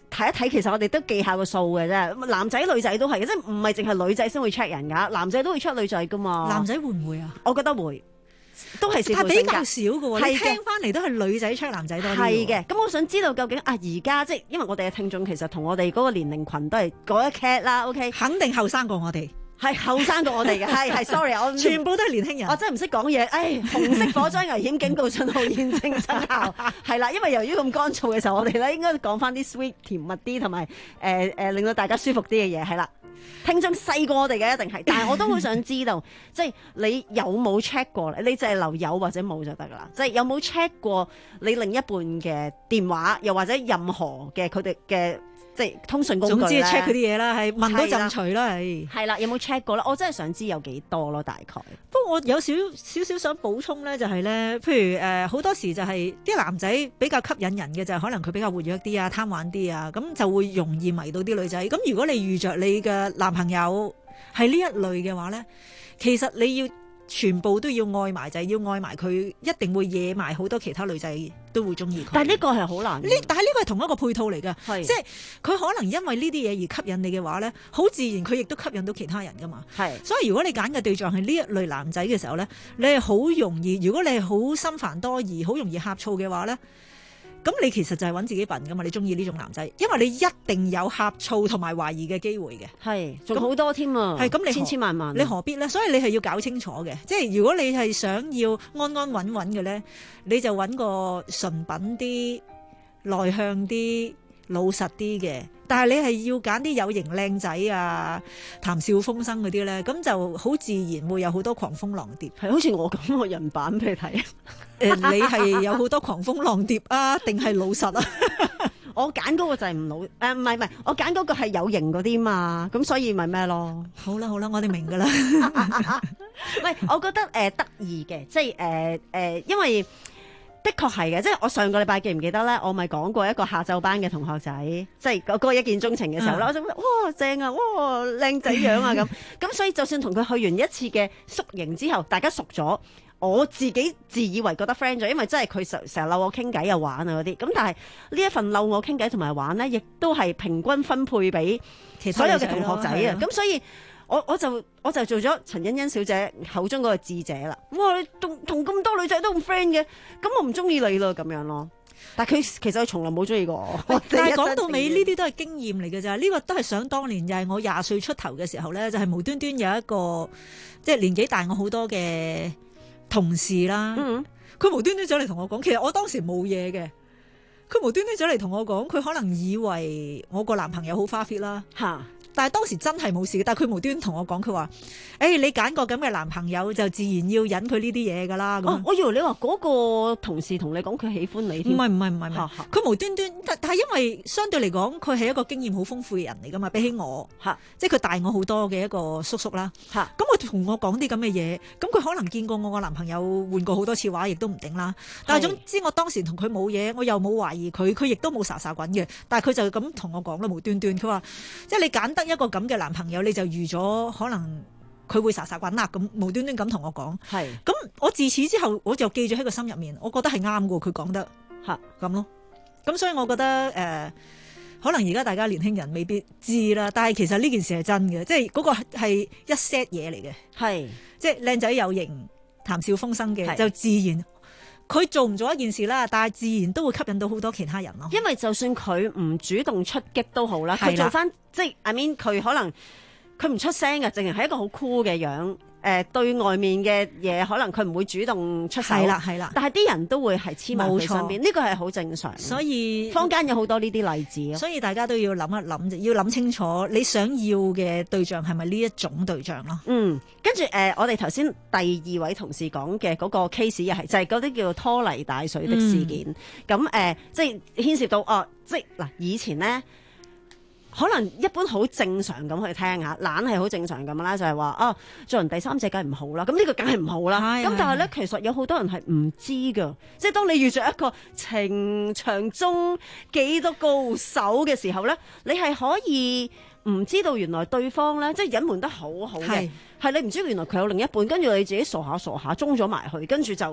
睇一睇，其實我哋都記下個數嘅啫。男仔女仔都係嘅，即係唔係淨係女仔先會 check 人㗎，男仔都會 check 女仔㗎嘛。 男仔會唔會啊？ 我覺得會。都係但係比較少嘅喎，你聽翻嚟都係女仔 check 男仔多啲。 係嘅，咁我想知道究竟啊，而家即係因為我哋嘅聽眾其實同我哋嗰個年齡群都係嗰一 cat 啦 ，OK， 肯定後生過我哋， 係後生過我哋嘅，係係 sorry， 我全部都係年輕人， 我真係唔識講嘢。唉，紅色火災危險警告信號現正生效，係啦，因為由於咁乾燥嘅時候，我哋咧應該講翻啲 sweet 甜蜜啲同埋誒誒令到大家舒服啲嘅嘢，係啦。聽眾細過我哋嘅一定係，但係我都好想知道，即係你有冇 check 過？你就係留有或者冇就得噶啦。即係有冇 check 過你另一半嘅電話，又或者任何嘅佢哋嘅即係通訊工具咧？ 總之 check 佢啲嘢啦，係問到就除啦，係。 係啦，有冇 check 過咧？我真係想知有幾多咯，大概。 不過我有少少少想補充咧，就係咧，譬如誒好、呃、多時就係、是、啲男仔比較吸引人嘅就係可能佢比較活躍啲啊、貪玩啲啊，咁就會容易迷到啲女仔。咁如果你遇着你嘅男朋友係呢一類嘅話咧，其實你要全部都要愛埋，就係、是、要愛埋佢，一定會惹埋好多其他女仔都會中意佢。 但係呢個係好難。 呢但係呢個係同一個配套嚟㗎，即係佢可能因為呢啲嘢而吸引你嘅話咧，好自然佢亦都吸引到其他人㗎嘛。係，所以如果你揀嘅對象係呢一類男仔嘅時候咧，你係好容易，如果你係好心煩多疑、好容易呷醋嘅話咧。咁你其實就係揾自己笨噶嘛？你中意呢種男仔，因為你一定有呷醋同埋懷疑嘅機會嘅，係仲好多添啊！係咁，你千千萬萬， 你何必咧？所以你係要搞清楚嘅，即係如果你係想要安安穩穩嘅咧，你就揾個純品啲、內向啲、老實啲嘅。但係你係要揀啲有型靚仔啊、談笑風生嗰啲咧，咁就好自然會有好多狂蜂浪蝶， 係好似我咁個人版俾你睇。 誒，你係有好多狂蜂浪蝶啊，定係老實啊？ 我揀嗰個就係唔老，誒唔係唔係，我揀嗰個係有型嗰啲嘛，咁所以咪咩咯？ 好啦好啦，我哋明噶啦。 唔係，我覺得誒得意嘅，即係誒誒，因為。的確係嘅，即係我上個禮拜記唔記得咧？我咪講過一個下晝班嘅同學仔，即係嗰個一見鍾情嘅時候咧，嗯、我就覺得哇正啊，哇靚仔樣啊咁。咁所以就算同佢去完一次嘅宿營之後，大家熟咗，我自己自以為覺得 friend 咗，因為真係佢成成日溜我傾偈啊玩啊嗰啲。咁但係呢一份溜我傾偈同埋玩咧，亦都係平均分配俾所有嘅同學仔啊。咁所以。我我就我就做咗陳欣欣小姐口中嗰個智者啦。哇！你同同咁多女仔都咁 friend 嘅，咁我唔中意你咯咁樣咯。但係佢其實佢從來冇中意過我。 但係講到尾呢啲都係經驗嚟嘅咋，呢、呢個都係想當年又係我廿歲出頭嘅時候咧，就係、是、無端端有一個即係年紀大我好多嘅同事啦。嗯，佢無端端走嚟同我講，其實我當時冇嘢嘅。佢無端端走嚟同我講，佢可能以為我個男朋友好花 fit 啦。嚇！但係當時真係冇事嘅，但係佢無端同我講，佢話：誒、欸，你揀個咁嘅男朋友就自然要忍佢呢啲嘢㗎啦。 哦，我以為你話嗰個同事同你講佢喜歡你添。 唔係唔係唔係唔係，佢無端端，但但係因為相對嚟講，佢係一個經驗好豐富嘅人嚟㗎嘛，比起我嚇，即係佢大我好多嘅一個叔叔啦嚇。咁佢同我講啲咁嘅嘢，咁佢可能見過我個男朋友換過好多次話，亦都唔定啦。但係總之我當時同佢冇嘢，我又冇懷疑佢，佢亦都冇沙沙滾嘅。但係佢就咁同我講啦，無端端佢話：即係你揀得一個咁嘅男朋友，你就預咗可能佢會沙沙滾啦，咁無端端咁同我講。係咁，我自此之後我就記咗喺個心入面，我覺得係啱嘅，佢講得吓咁咯。咁所以我覺得誒、呃，可能而家大家年輕人未必知啦，但係其實呢件事係真嘅，即係嗰個係一 set 嘢嚟嘅，係即係靚仔有型、談笑風生嘅，就自然。佢做唔做一件事啦，但係自然都會吸引到好多其他人咯。 因為就算佢唔主動出擊都好啦，佢做翻即係 I mean 佢可能佢唔出聲嘅，淨係係一個好 cool 嘅樣。誒、呃、對外面嘅嘢可能佢唔會主動出手，係啦係啦。但係啲人都會係黐埋佢身邊，呢個係好正常。所以坊間有好多呢啲例子， 所以大家都要諗一諗，要諗清楚你想要嘅對象係咪呢一種對象咯。 嗯，跟住誒，我哋頭先第二位同事講嘅嗰個 case 又係就係嗰啲叫做拖泥帶水的事件。咁、嗯、誒、呃，即係牽涉到哦，即係嗱，以前咧。可能一般好正常咁去聽下，懶係好正常咁啦，就係話哦，做人第三者梗係唔好啦，咁呢個梗係唔好啦。咁但係咧，其實有好多人係唔知㗎，即係當你遇着一個情場中幾多高手嘅時候咧，你係可以唔知道原來對方咧，即係隱瞞得好好嘅，係你唔知原來佢有另一半，跟住你自己傻下傻下中咗埋去，跟住就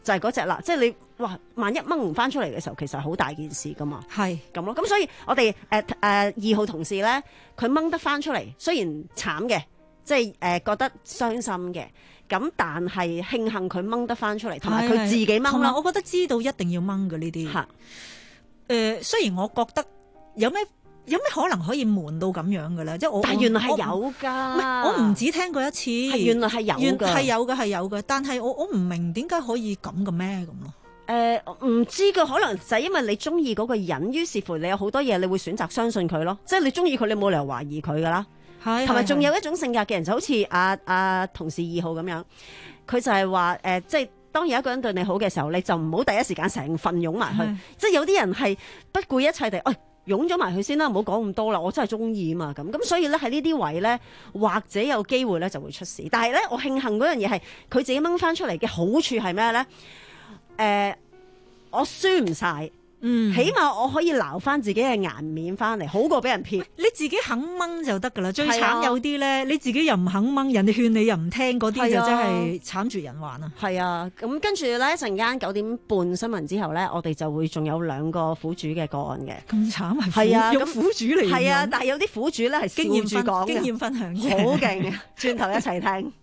就係嗰隻啦，即係你哇，萬一掹唔翻出嚟嘅時候，其實係好大件事噶嘛。 係咁咯，咁所以我哋誒誒二號同事咧，佢掹得翻出嚟，雖然慘嘅，即係誒、呃、覺得傷心嘅，咁但係慶幸佢掹得翻出嚟，同埋佢自己掹同埋咯。 我覺得知道一定要掹嘅呢啲。嚇，誒雖然我覺得有咩有咩可能可以瞞到咁樣嘅咧？即係我， 但係原來係有㗎。 唔係我唔止聽過一次， 係原來係有㗎， 係有嘅係有嘅。但係我我唔明點解可以咁嘅咩咁咯？ 誒唔知嘅，可能就係因為你中意嗰個人，於是乎你有好多嘢，你會選擇相信佢咯。即係你中意佢，你冇理由懷疑佢㗎啦。係，同埋仲有一種性格嘅人，就好似阿阿同事二號咁樣，佢就係話誒，即係當有一個人對你好嘅時候，你就唔好第一時間成份擁埋去。即係有啲人係不顧一切地，哎擁咗埋去先啦，唔好講咁多啦，我真係中意啊嘛咁。咁所以咧喺呢啲位咧，或者有機會咧就會出事。但係咧，我慶幸嗰樣嘢係佢自己掹翻出嚟嘅好處係咩咧？誒、呃，我輸唔晒。嗯，起碼我可以撈翻自己嘅顏面翻嚟，好過俾人撇。 你自己肯掹就得噶啦。最慘有啲咧，你自己又唔肯掹，人哋勸你又唔聽，嗰啲就真係慘絕人寰啊！ 係啊，咁跟住咧一陣間九點半新聞之後咧，我哋就會仲有兩個苦主嘅個案嘅。 咁慘係？ 係啊， 用苦主嚟。係啊，但係有啲苦主咧係笑住講嘅， 經驗分享嘅， 好勁啊！轉頭一齊聽。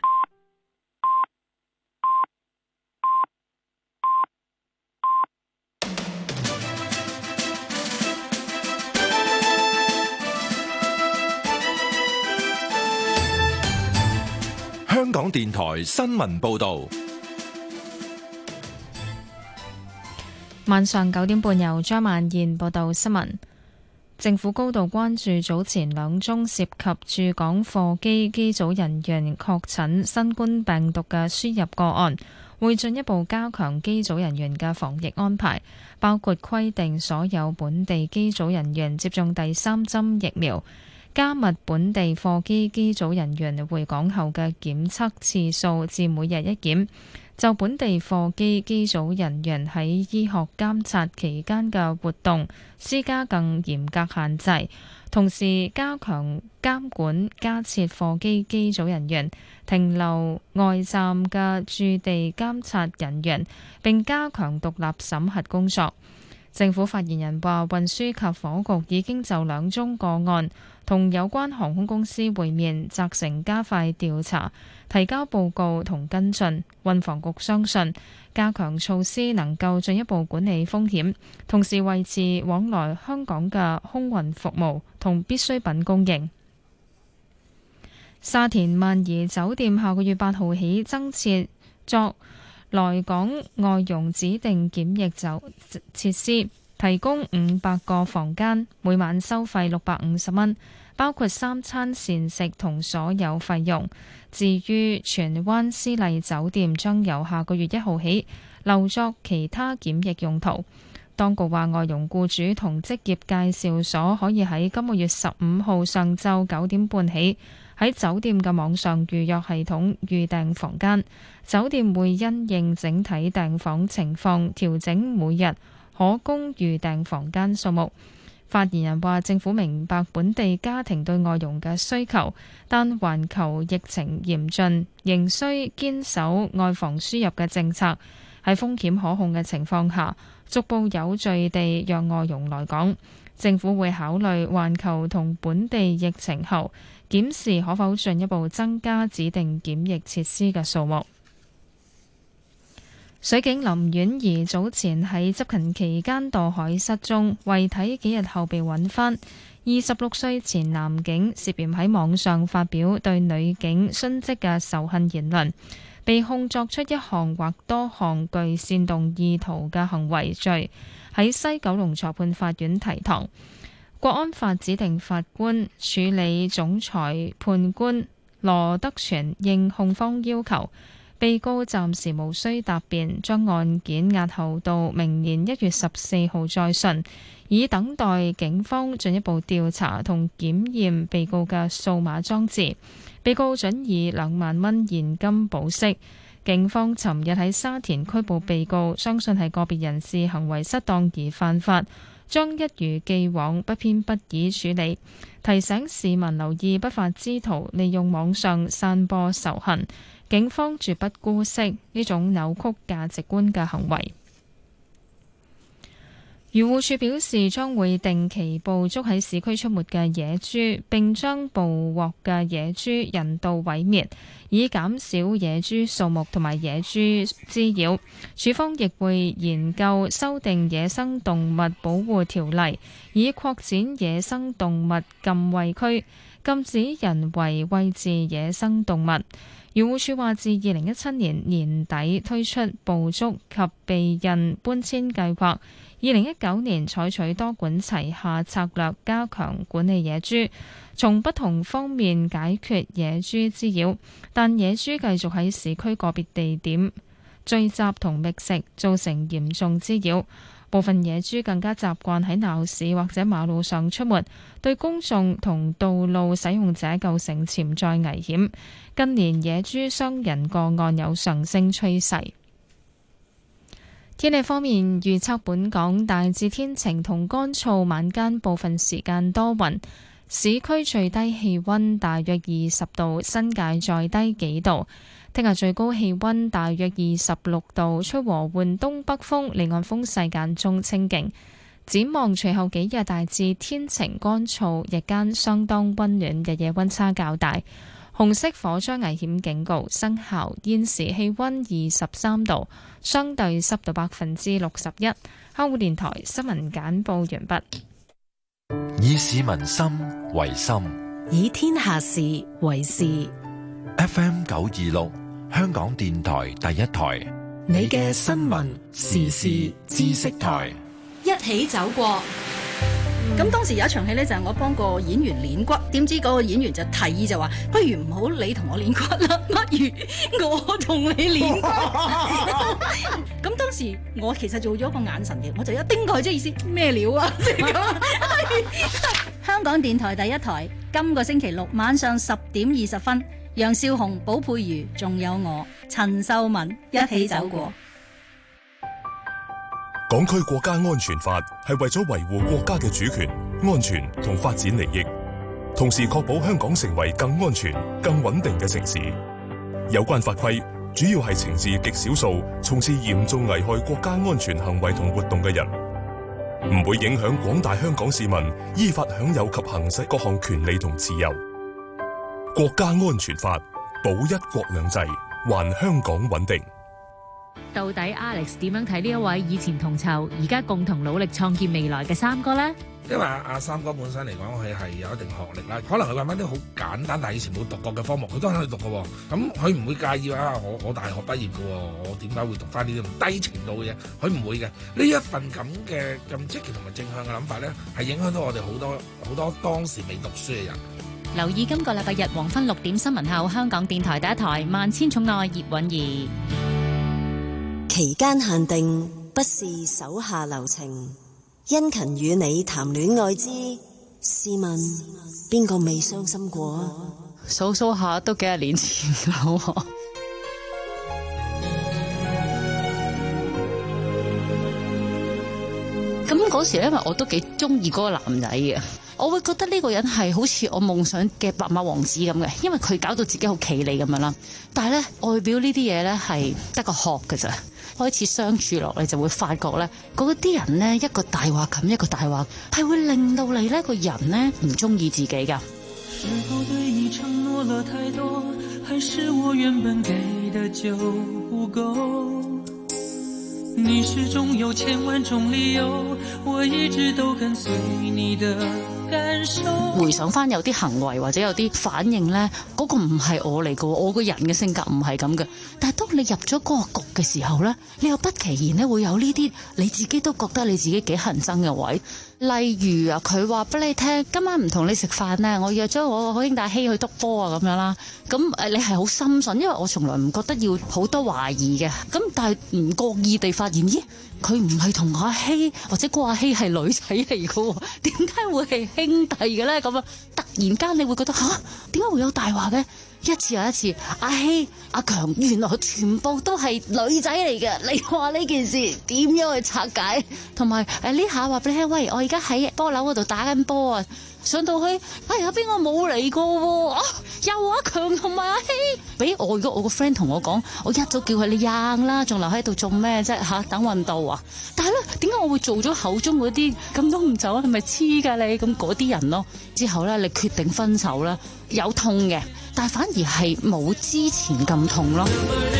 香港電台新聞報道， 晚上九點半由張曼燕報道新聞。政府高度關注早前兩宗涉及駐港貨機機組人員確診新冠病毒嘅輸入個案，會進一步加強機組人員嘅防疫安排，包括規定所有本地機組人員接種第三針疫苗，加密本地貨機機組人員回港後嘅檢測次數至每日一檢，就本地貨機機組人員喺醫學監察期間嘅活動施加更嚴格限制，同時加強監管加設貨機機組人員停留外站嘅駐地監察人員，並加強獨立審核工作。政府發言人話，運輸及房屋局已經就兩宗個案同有關航空公司會面，責成加快調查，提交報告同跟進。運房局相信加強措施能夠進一步管理風險，同時維持往來香港嘅空運服務同必需品供應。沙田萬怡酒店下個月八號起增設作來港外傭指定檢疫酒設施，提供五百個房間，每晚收費六百五十蚊，包括三餐膳食同所有費用。至於荃灣絲麗酒店將由下個月一號起留作其他檢疫用途。當局話，外傭僱主同職業介紹所可以喺今個月十五號上晝九點半起喺酒店嘅網上預約系統預訂房間，酒店會因應整體訂房情況調整每日可供預訂房間數目。發言人話，政府明白本地家庭對外傭嘅需求，但環球疫情嚴峻，仍需堅守外防輸入嘅政策，喺風險可控嘅情況下，逐步有序地讓外傭來港。政府會考慮環球同本地疫情後，檢視可否進一步增加指定檢疫設施嘅數目。水警林婉儀早前喺執勤期間墮海失蹤，遺體幾日後被揾返。二十六歲前男警涉嫌喺網上發表對女警殉職嘅仇恨言論，被控作出一項或多項具煽動意圖嘅行為罪，喺西九龍裁判法院提堂。國安法指定法官處理總裁判官羅德全應控方要求，被告暫時無需答辯，將案件押後到明年一月十四號再訊，以等待警方進一步調查同檢驗被告嘅數碼裝置。被告准以兩萬蚊現金保釋。警方尋日喺沙田拘捕被告，相信係個別人士行為失當而犯法，將一如既往不偏不倚處理，提醒市民留意不法之徒利用網上散播仇恨， 警方絕不姑息呢種扭曲價值觀嘅行為。漁護署表示，將會定期捕捉喺市區出沒嘅野豬，並將捕獲嘅野豬人道毀滅，以減少野豬數目同埋野豬滋擾。署方亦會研究修訂野生動物保護條例，以擴展野生動物禁餵區，禁止人為餵飼野生動物。漁護署話，自二零一七年年底推出捕捉及避孕搬遷計劃，二零一九年採取多管齊下策略，加強管理野豬，從不同方面解決野豬滋擾，但野豬繼續喺市區個別地點聚集同覓食，造成嚴重滋擾。部分野豬更加習慣喺鬧市或者馬路上出沒，對公眾同道路使用者構成潛在危險。近年野豬傷人個案有上升趨勢。天氣方面預測，本港大致天晴同乾燥，晚間部分時間多雲，市區最低氣溫大約二十度，新界再低幾度。聽日最高氣溫大約二十六度，吹和緩東北風，離岸風勢間中清勁。展望隨後幾日大致天晴乾燥，日間相當溫暖，日夜溫差較大。紅色火災危險警告生效，現時氣溫二十三度，相對濕度百分之六十一。香港電台新聞簡報完畢。 以市民心為心， 以天下事為事。 F M 九二六，香港電台第一台， 你嘅新聞時事知識台， 一起走過。 咁、嗯、當時有一場戲咧，就係、是、我幫個演員練骨，點知嗰個演員就提議就話，不如唔好你同我練骨啦，不如我同你練骨。咁當時我其實做咗個眼神嘅，我就一叮佢，即係意思咩料啊？香港電台第一台，今個星期六晚上十點二十分，楊少紅、寶佩如，仲有我陳秀文一起走過。 港區國家安全法係為咗維護國家嘅主權、安全同發展利益，同時確保香港成為更安全、更穩定嘅城市。有關法規主要係懲治極少數從事嚴重危害國家安全行為同活動嘅人，唔會影響廣大香港市民依法享有及行使各項權利同自由。國家安全法保一國兩制，還香港穩定。 到底 Alex 點樣睇呢一位以前同囚，而家共同努力創建未來嘅三哥呢？ 因為阿三哥本身嚟講，佢係有一定學歷啦，可能佢揾翻啲好簡單，但係以前冇讀過嘅科目，佢都肯去讀嘅。咁佢唔會介意啊！我我大學畢業嘅，我點解會讀翻呢啲咁低程度嘅嘢？佢唔會嘅。呢一份咁嘅咁積極同埋正向嘅諗法咧，係影響到我哋好多好多當時未讀書嘅人。 留意今個禮拜日黃昏六點新聞後，香港電台第一台《萬千寵愛葉韻儀》。 期間限定，不是手下留情。殷勤與你談戀愛之，試問邊個未傷心過啊？ 數數下都幾廿年前噶咯。咁嗰時因為我都幾中意嗰個男仔嘅，我會覺得呢個人係好似我夢想嘅白馬王子咁嘅，因為佢搞到自己好企理咁樣啦。但係咧，外表呢啲嘢咧係得個殼㗎咋。開始相處落嚟就會發覺咧，嗰啲人咧一個大話冚一個大話，係會令到你咧個人咧唔中意自己㗎。 是否對你承諾了太多，還是我原本給的就不夠？你始終有千萬種理由，我一直都跟隨你的感受。 回想翻有啲行為或者有啲反應咧，嗰個唔係我嚟嘅，我個人嘅性格唔係咁嘅。但係當你入咗嗰個局嘅時候咧，你又不其然咧會有呢啲你自己都覺得你自己幾恨憎嘅位。例如啊，佢話俾你聽，今晚唔同你食飯咧，我約咗我好兄弟希去督波啊咁樣啦。咁誒，你係好深信，因為我從來唔覺得要好多懷疑嘅。咁但係唔覺意地發現，咦，佢唔係同阿希，或者個阿希係女仔嚟嘅，點解會係兄弟嘅咧？咁啊，突然間你會覺得吓，點解會有大話嘅？一次又一次，阿希、阿強，原來佢全部都係女仔嚟嘅。你話呢件事點樣去拆解？同埋誒呢下話俾你聽，喂，我而家喺波樓嗰度打緊波啊！ 上到去，哎呀邊個冇嚟過喎？啊，又阿強同埋阿希，俾我如果我個 friend 同我講，我一早叫佢你扔啦，仲留喺度做咩啫嚇？等運到啊！但係咧，點解我會做咗口中嗰啲咁都唔走啊？係咪黐㗎你？咁嗰啲人咯，之後咧你決定分手啦，有痛嘅，但係反而係冇之前咁痛咯。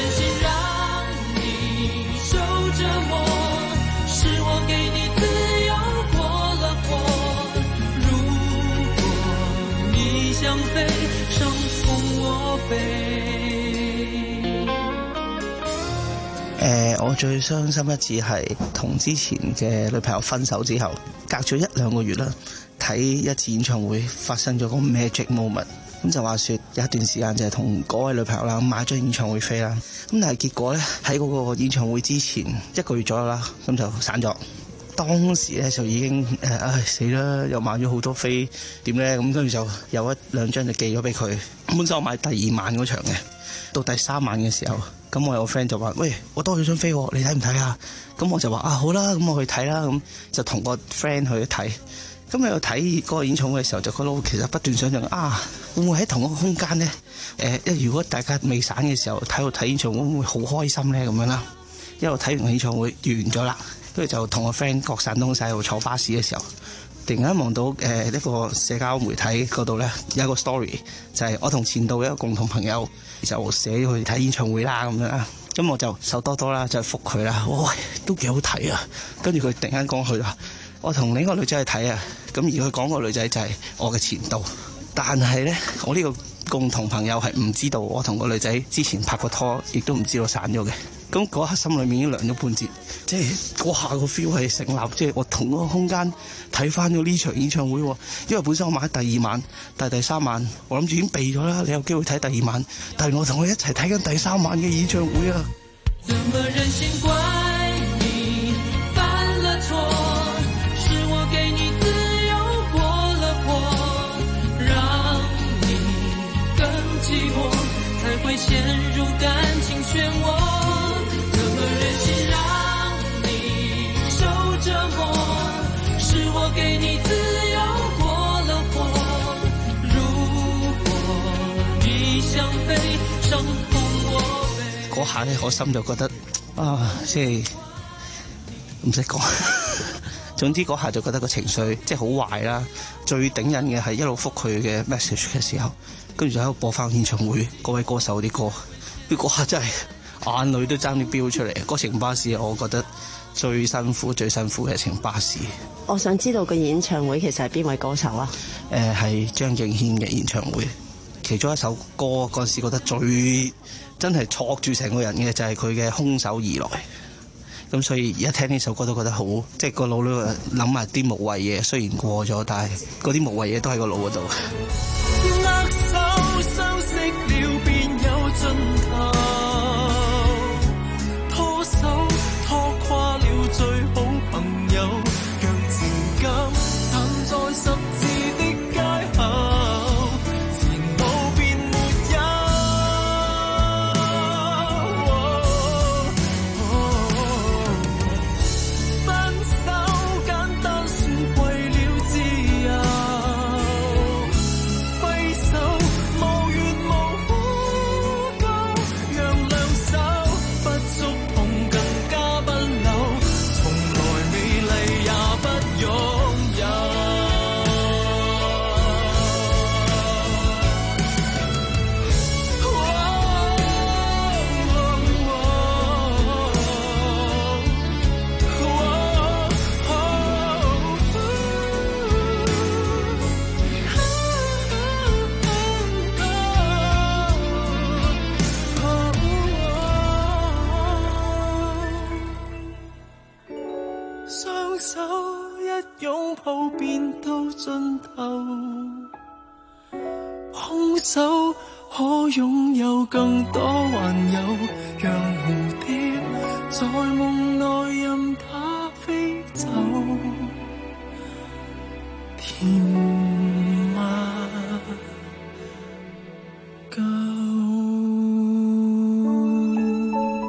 想飛，生同我飛。 誒、呃，我最傷心一次係同之前嘅女朋友分手之後，隔咗一兩個月啦，睇一次演唱會，發生咗個 magic moment。咁就話說有一段時間就係同嗰位女朋友啦買咗演唱會飛啦，咁但係結果咧喺嗰個演唱會之前一個月左右啦，咁就散咗。當時咧就已經誒唉死啦，又買咗好多飛點咧？咁跟住就有一兩張就寄咗俾佢。本身我買第二晚嗰場嘅，到第三晚嘅時候，咁我有個 friend 就話：喂，我多咗張飛，你睇唔睇啊？咁我就話：啊好啦，咁我去睇啦。咁就同個 friend 去睇。咁喺度睇嗰個演唱會嘅時候，就覺得其實不斷想象啊，會唔會喺同一個空間咧？誒、呃，如果大家未散嘅時候睇到睇演唱會，會唔會好開心咧？咁樣啦，一路睇完演唱會完咗啦。跟住就同個 friend 各散東西喺度坐巴士嘅時候，突然間望到誒一個社交媒體嗰度咧有一個 story，就係我同前度一個共同朋友就寫去睇演唱會啦咁樣啦。咁我就手多多啦，就覆佢啦。哇，都幾好睇啊！跟住佢突然間講佢話，我同另一個女仔去睇啊。咁而佢講個女仔就係我嘅前度，但係咧我呢個共同朋友係唔知道我同個女仔之前拍過拖，亦都唔知道散咗嘅。咁嗰刻心裏面已經涼咗半截，即係嗰下個 feel 係成立，即係我同嗰個空間睇翻咗呢場演唱會。因為本身我買第二晚，但係第三晚我諗住已經備咗啦，你有機會睇第二晚，但係我同佢一齊睇緊第三晚嘅演唱會啊！怎麼忍心怪你犯了錯，是我給你自由過了火，讓你更寂寞，才會陷入感情漩渦。給你自由過了火，如果你想飛，生同我飛。嗰下咧，我心就覺得啊，即係唔識講。總之嗰下就覺得個情緒即係好壞啦。最頂癮嘅係一路覆佢嘅 message 嘅時候，跟住就喺度播翻演唱會嗰位歌手啲歌，佢嗰下真係眼淚都爭啲飆出嚟。嗰程巴士我覺得最辛苦最辛苦嘅程巴士。 我想知道個演唱會其實係邊位歌手啊？ 誒、呃，係張敬軒嘅演唱會，其中一首歌嗰陣時覺得最真係挫住成個人嘅就係佢嘅空手而來。咁所以而家聽呢首歌都覺得好，即係個腦裏諗埋啲無謂嘢，雖然過咗，但係嗰啲無謂嘢都喺個腦嗰度。握手相識了便有盡頭，拖手拖垮了最好朋友，讓情感站在十字的街口，前路便沒有。分手簡單說為了自由，揮手無緣無故讓兩手不觸碰更加不朽，從來美麗也不擁有。雙手一擁抱便到盡頭，空手可擁有更多，還有讓蝴蝶在夢內任它飛走，甜蜜夠。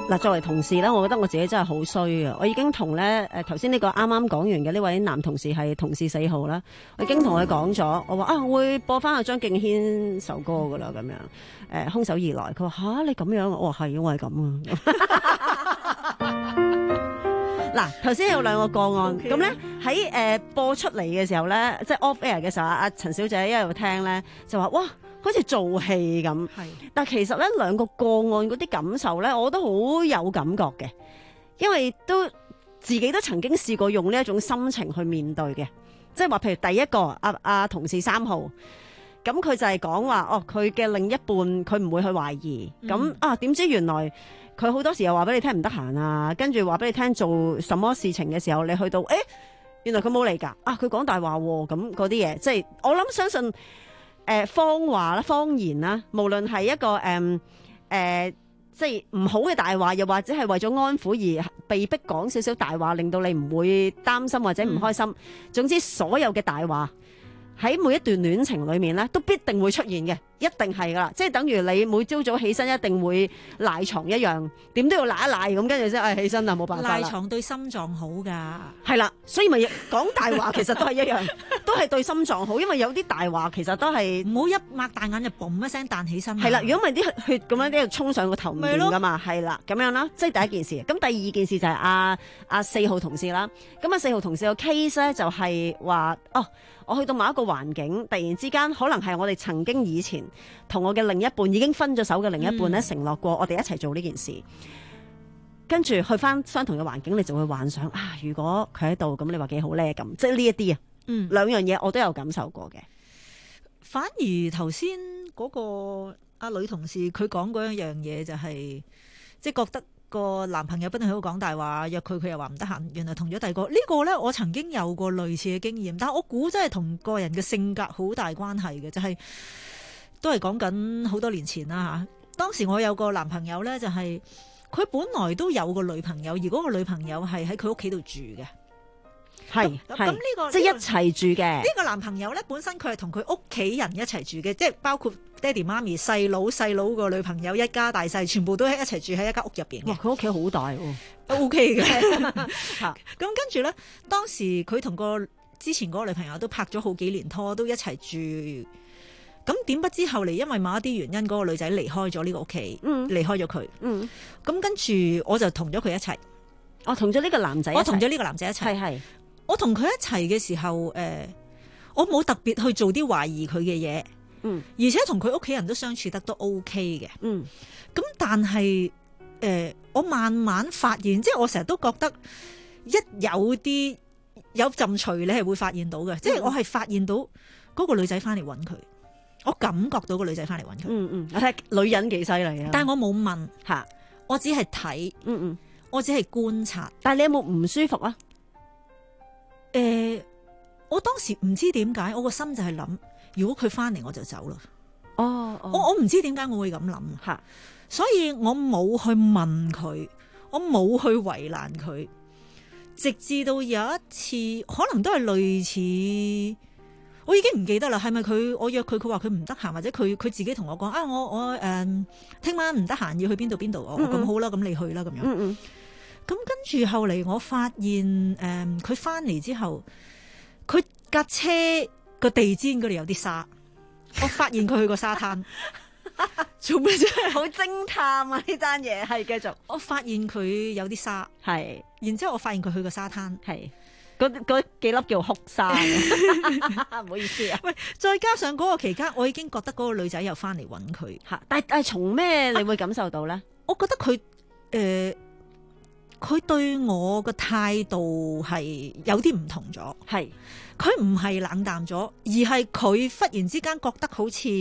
嗱，作為同事咧，我覺得我自己真係好衰啊！我已經同咧誒頭先呢個啱啱講完嘅呢位男同事係同事四號啦，我已經同佢講咗，我話啊我會播翻阿張敬軒首歌噶啦咁樣，誒、呃、空手而來，佢話吓你咁樣，我話係我係咁啊。嗱，頭先有兩個個案，咁咧喺誒播出嚟嘅時候咧，即係 off air 嘅時候，阿陳小姐一路聽咧就話哇，好似做戲咁。係，但其實咧兩個個案嗰啲感受咧，我都好有感覺嘅，因為都自己都曾經試過用呢一種心情去面對嘅，即係話譬如第一個阿阿同事三號，咁佢就係講話哦，佢嘅另一半佢唔會去懷疑，咁、嗯、啊點知原來。佢好多時又話俾你聽唔得閒啊，跟住話俾你聽做什麼事情嘅時候，你去到，誒、欸，原來佢冇嚟㗎，啊，佢講大話喎，咁嗰啲嘢，即係我諗相信，誒、呃，謊話啦、謊言啦，無論係一個誒誒、呃呃，即係唔好嘅大話，又或者係為咗安撫而被逼講少少大話，令到你唔會擔心或者唔開心，嗯、總之所有嘅大話喺每一段戀情裏面咧，都必定會出現嘅。一定係噶啦，即係等於你每朝早起身一定會賴床一樣，點都要賴一賴咁，跟住先誒起身啦，冇辦法啦。賴床對心臟好噶， 係啦，所以咪講大話其實都係一樣，都係對心臟好，因為有啲大話其實都係唔好一擘大眼就嘣一聲彈起身。 係啦，如果唔係啲血咁樣啲衝上個頭面噶嘛，係啦，咁樣啦，即係第一件事。咁第二件事就係阿阿四號同事啦，咁啊四號同事個 case 咧就係話哦，我去到某一個環境，突然之間可能係我哋曾經以前。同我嘅另一半已經分咗手嘅另一半咧，嗯、承諾過我哋一齊做呢件事，跟住去翻相同嘅環境，你就會幻想啊，如果佢喺度，咁你話幾好咧？咁即係呢一啲啊，嗯，兩樣嘢我都有感受過嘅。 反而頭先嗰個阿女同事佢講嗰一樣嘢就係、是，即係覺得個男朋友不斷喺度講大話，約佢佢又話唔得閒，原來同咗第二個。呢、這個咧我曾經有過類似嘅經驗，但係我估真係同個人嘅性格好大關係嘅，就係、是。都係講緊好多年前啦嚇，當時我有個男朋友咧，就係佢本來都有個女朋友，而嗰個女朋友係喺佢屋企度住嘅，係咁呢個即係一齊住嘅。 呢個男朋友咧本身佢係同佢屋企人一齊住嘅，即係包括爹哋媽咪、細佬、細佬個女朋友，一家大細全部都喺一齊住喺一間屋入邊嘅。 哇！佢屋企好大喎， 都 OK 嘅。咁跟住咧，當時佢同個之前嗰個女朋友都拍咗好幾年拖，都一齊住。咁點不知後嚟因為某一啲原因，嗰、那個女仔離開咗呢個屋企，嗯、離開咗佢。咁、嗯、跟住我就同咗佢一齊。 我同咗呢個男仔，我同咗呢個男仔一齊。係係。我同佢一齊嘅時候，誒、呃，我冇特別去做啲懷疑佢嘅嘢。嗯。而且同佢屋企人都相處得都 OK 嘅。嗯。咁但係，誒、呃，我慢慢發現，即係我成日都覺得一有啲有陣除，你係會發現到嘅。嗯、即係我係發現到嗰個女仔翻嚟揾佢。我感覺到個女仔翻嚟揾佢， 嗯嗯，我睇女人幾犀利啊！ 但係我冇問吓，我只係睇，嗯嗯，我只係觀察。 但係你有冇唔舒服啊？ 誒、呃，我當時唔知點解，我個心就係諗，如果佢翻嚟我就走啦。哦，哦，我我唔知點解我會咁諗吓，所以我冇去問佢，我冇去為難佢，直至到有一次，可能都係類似。我已經唔記得啦，係咪佢我約佢，佢話佢唔得閒，或者佢佢自己同我講啊，我我誒聽晚唔得閒，要去邊度邊度，我咁、嗯嗯、好啦，咁你去啦咁樣。咁、嗯嗯、跟住後嚟，我發現誒佢翻嚟之後，佢架車個地氈嗰度有啲沙，我發現佢去過沙灘，做咩啫？ 好偵探啊！呢單嘢係繼續， 我發現佢有啲沙，係，然之後我發現佢去過沙灘，係。 嗰嗰幾粒叫哭沙，唔好意思啊。 喂，再加上嗰個期間，我已經覺得嗰個女仔又翻嚟揾佢嚇， 但係但係從咩你會感受到咧、啊？ 我覺得佢誒，佢、呃、對我嘅態度係有啲唔同咗，係佢唔係冷淡咗，而係佢忽然之間覺得好似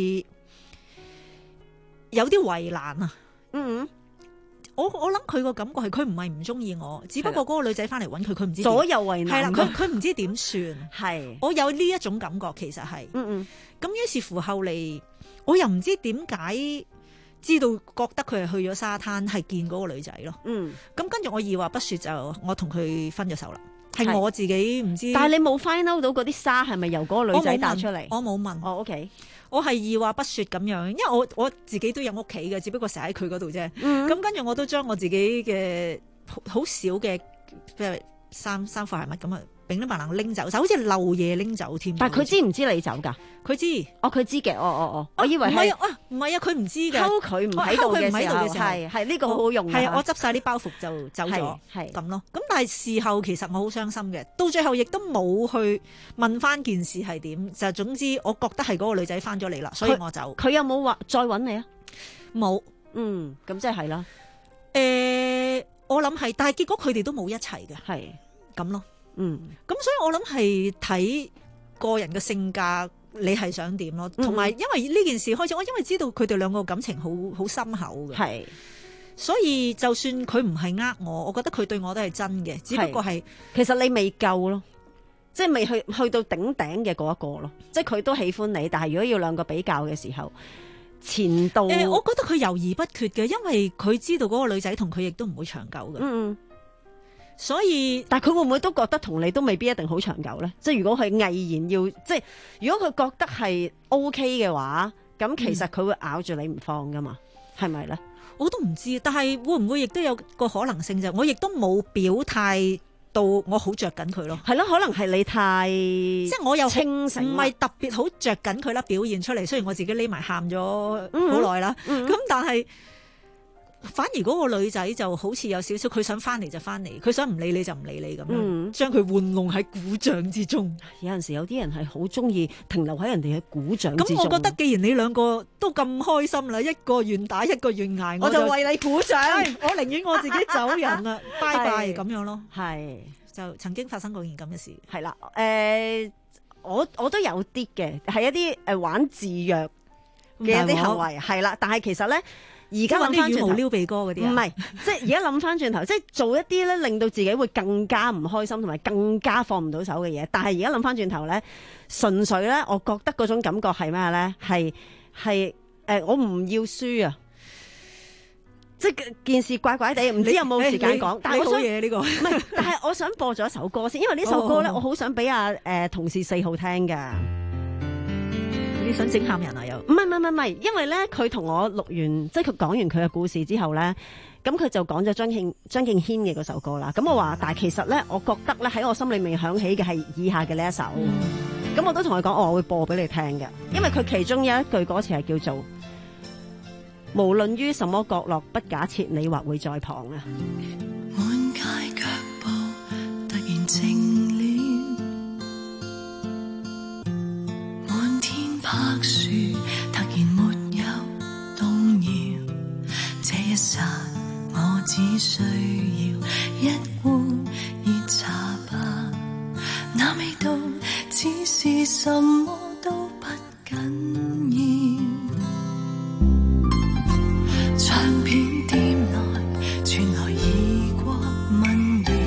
有啲為難啊。嗯。我我諗佢個感覺係佢唔係唔中意我，只不過嗰個女仔翻嚟揾佢，佢唔知左右為難。 係啦，佢佢唔知點算。係，我有呢一種感覺，其實係。嗯嗯。咁於是乎後嚟，我又唔知點解知道覺得佢係去咗沙灘，係見嗰個女仔咯。嗯。咁跟住我二話不說就我同佢分咗手啦。 係我自己唔知。 但係你冇 find out 到嗰啲沙係咪由嗰個女仔打出嚟？ 我冇問。 哦 ，OK， 我係二話不說咁樣，因為我我自己都有屋企嘅，只不過成喺佢嗰度啫。咁、 嗯、 跟住我都將我自己嘅好少嘅譬如衫衫褲鞋襪咁啊，並都萬能拎走，就好似漏嘢拎走添。 但係佢知唔知你走㗎？ 佢知， 哦，佢知嘅，哦哦哦，我以為係啊，唔係啊，佢唔知嘅， 溝佢唔喺度嘅時候，係係呢個好好用嘅。 係啊，我執晒啲包袱就走咗，係咁咯。咁但係事後其實我好傷心嘅，到最後亦都冇去問翻件事係點。就總之我覺得係嗰個女仔翻咗嚟啦，所以我走。 佢有冇話再揾你啊？ 冇。 嗯，咁即係啦。 誒、呃，我諗係，但係結果佢哋都冇一齊嘅， 係咁咯。 嗯， 咁所以我諗係睇個人嘅性格，你係想點咯？同埋、嗯、因為呢件事開始，我因為知道佢哋兩個感情好好深厚嘅，係，所以就算佢唔係呃我，我覺得佢對我都係真嘅，只不過係其實你未夠咯，即係未去去到頂頂嘅嗰一個咯，即係佢都喜歡你，但係如果要兩個比較嘅時候，前度、 呃、我覺得佢猶豫不決嘅，因為佢知道嗰個女仔同佢亦都唔會長久嘅。嗯。所以， 但係佢會唔會都覺得同你都未必一定好長久咧？即係如果佢毅然要，即係如果佢覺得係 OK 嘅話，咁其實佢會咬住你唔放噶嘛？係咪咧？ 我都唔知，但係會唔會亦都有個可能性就，我亦都冇表態到我好着緊佢咯。 係咯，可能係你太即係我又清醒， 唔係特別好着緊佢啦，表現出嚟。雖然我自己匿埋喊咗好耐啦，咁、嗯嗯、但係。反而嗰個女仔就好似有少少，佢想翻嚟就翻嚟，佢想唔理你就唔理你咁樣，將佢玩弄喺鼓掌之中。 有陣時有啲人係好中意停留喺人哋嘅鼓掌之中。 咁我覺得既然你兩個都咁開心啦，一個願打一個願挨， 我就為你鼓掌。 我寧願我自己走人啦，拜拜咁樣咯。 係就曾經發生過件咁嘅事。 係啦，誒、呃，我我都有啲嘅，係一啲誒玩自虐嘅一啲行為，係啦，但係其實咧。而家諗翻轉頭， 羽毛撩鼻哥嗰啲啊， 唔係，即係而家諗翻轉頭，即係做一啲咧令到自己會更加唔開心，同埋更加放唔到手嘅嘢。但係而家諗翻轉頭咧，純粹咧，我覺得嗰種感覺係咩咧？係係誒，我唔要輸啊！即係件事怪怪地，唔知有冇時間講。但係我想嘢呢個，唔係，但係我想播咗一首歌先，因為呢首歌咧，我好想俾阿誒同事四號聽㗎。 你想整喊人啊？又唔係唔係唔係，因為咧佢同我錄完，即係佢講完佢嘅故事之後咧，咁佢就講咗張敬張敬軒嘅嗰首歌啦。咁我話，但係其實咧，我覺得咧喺我心裏面響起嘅係以下嘅呢一首。咁、嗯、我都同佢講，我會播俾你聽嘅，因為佢其中有一句歌詞係叫做無論於什麼角落，不假設你或會在旁啊。 滿街腳步突然靜柏樹突然沒有動搖，這一剎我只需要一碗熱茶吧，那味道只是什麼都不緊要。唱片店內傳來異國民謠，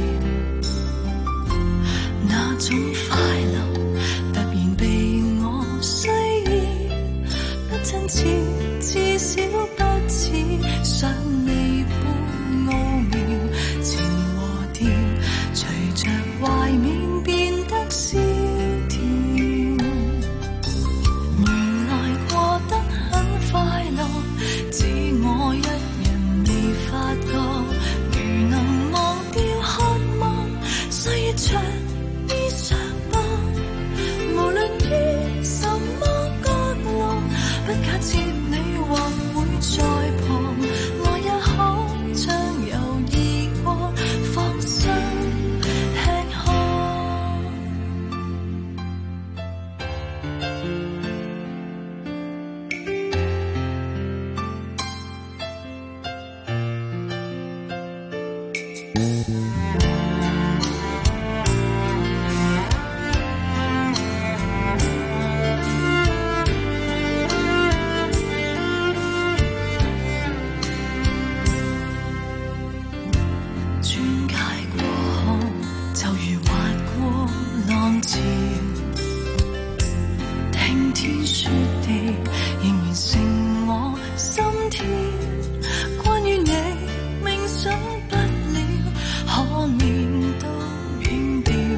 那種快樂突然被我需要，不真切，至少不似想你般奧妙，情和調隨着懷緬變得蕭條，原來過得很快樂，只我一人未發覺，如能忘掉渴望，歲月長衣裳吧，無論於什麼角落，不假設你或會在旁，我也可將猶豫過放心吃喝。轉街過後，就如滑過浪潮，聽天說地，仍然成我心跳。關於你，冥想不了，可免都偏掉。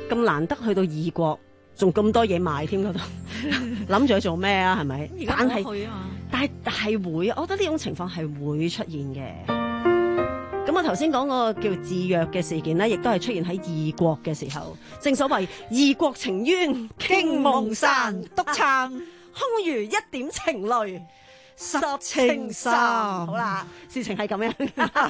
咁難得去到異國，仲咁多嘢賣添嗰度，諗住去做咩啊？係咪？ 而家但係冇去啊嘛。 但係但係會，我覺得呢種情況係會出現嘅。咁我頭先講個叫自虐嘅事件咧，亦都係出現喺異國嘅時候。正所謂異國情淵驚夢散， 獨撐空餘一點情淚十情深。好啦，事情係咁樣。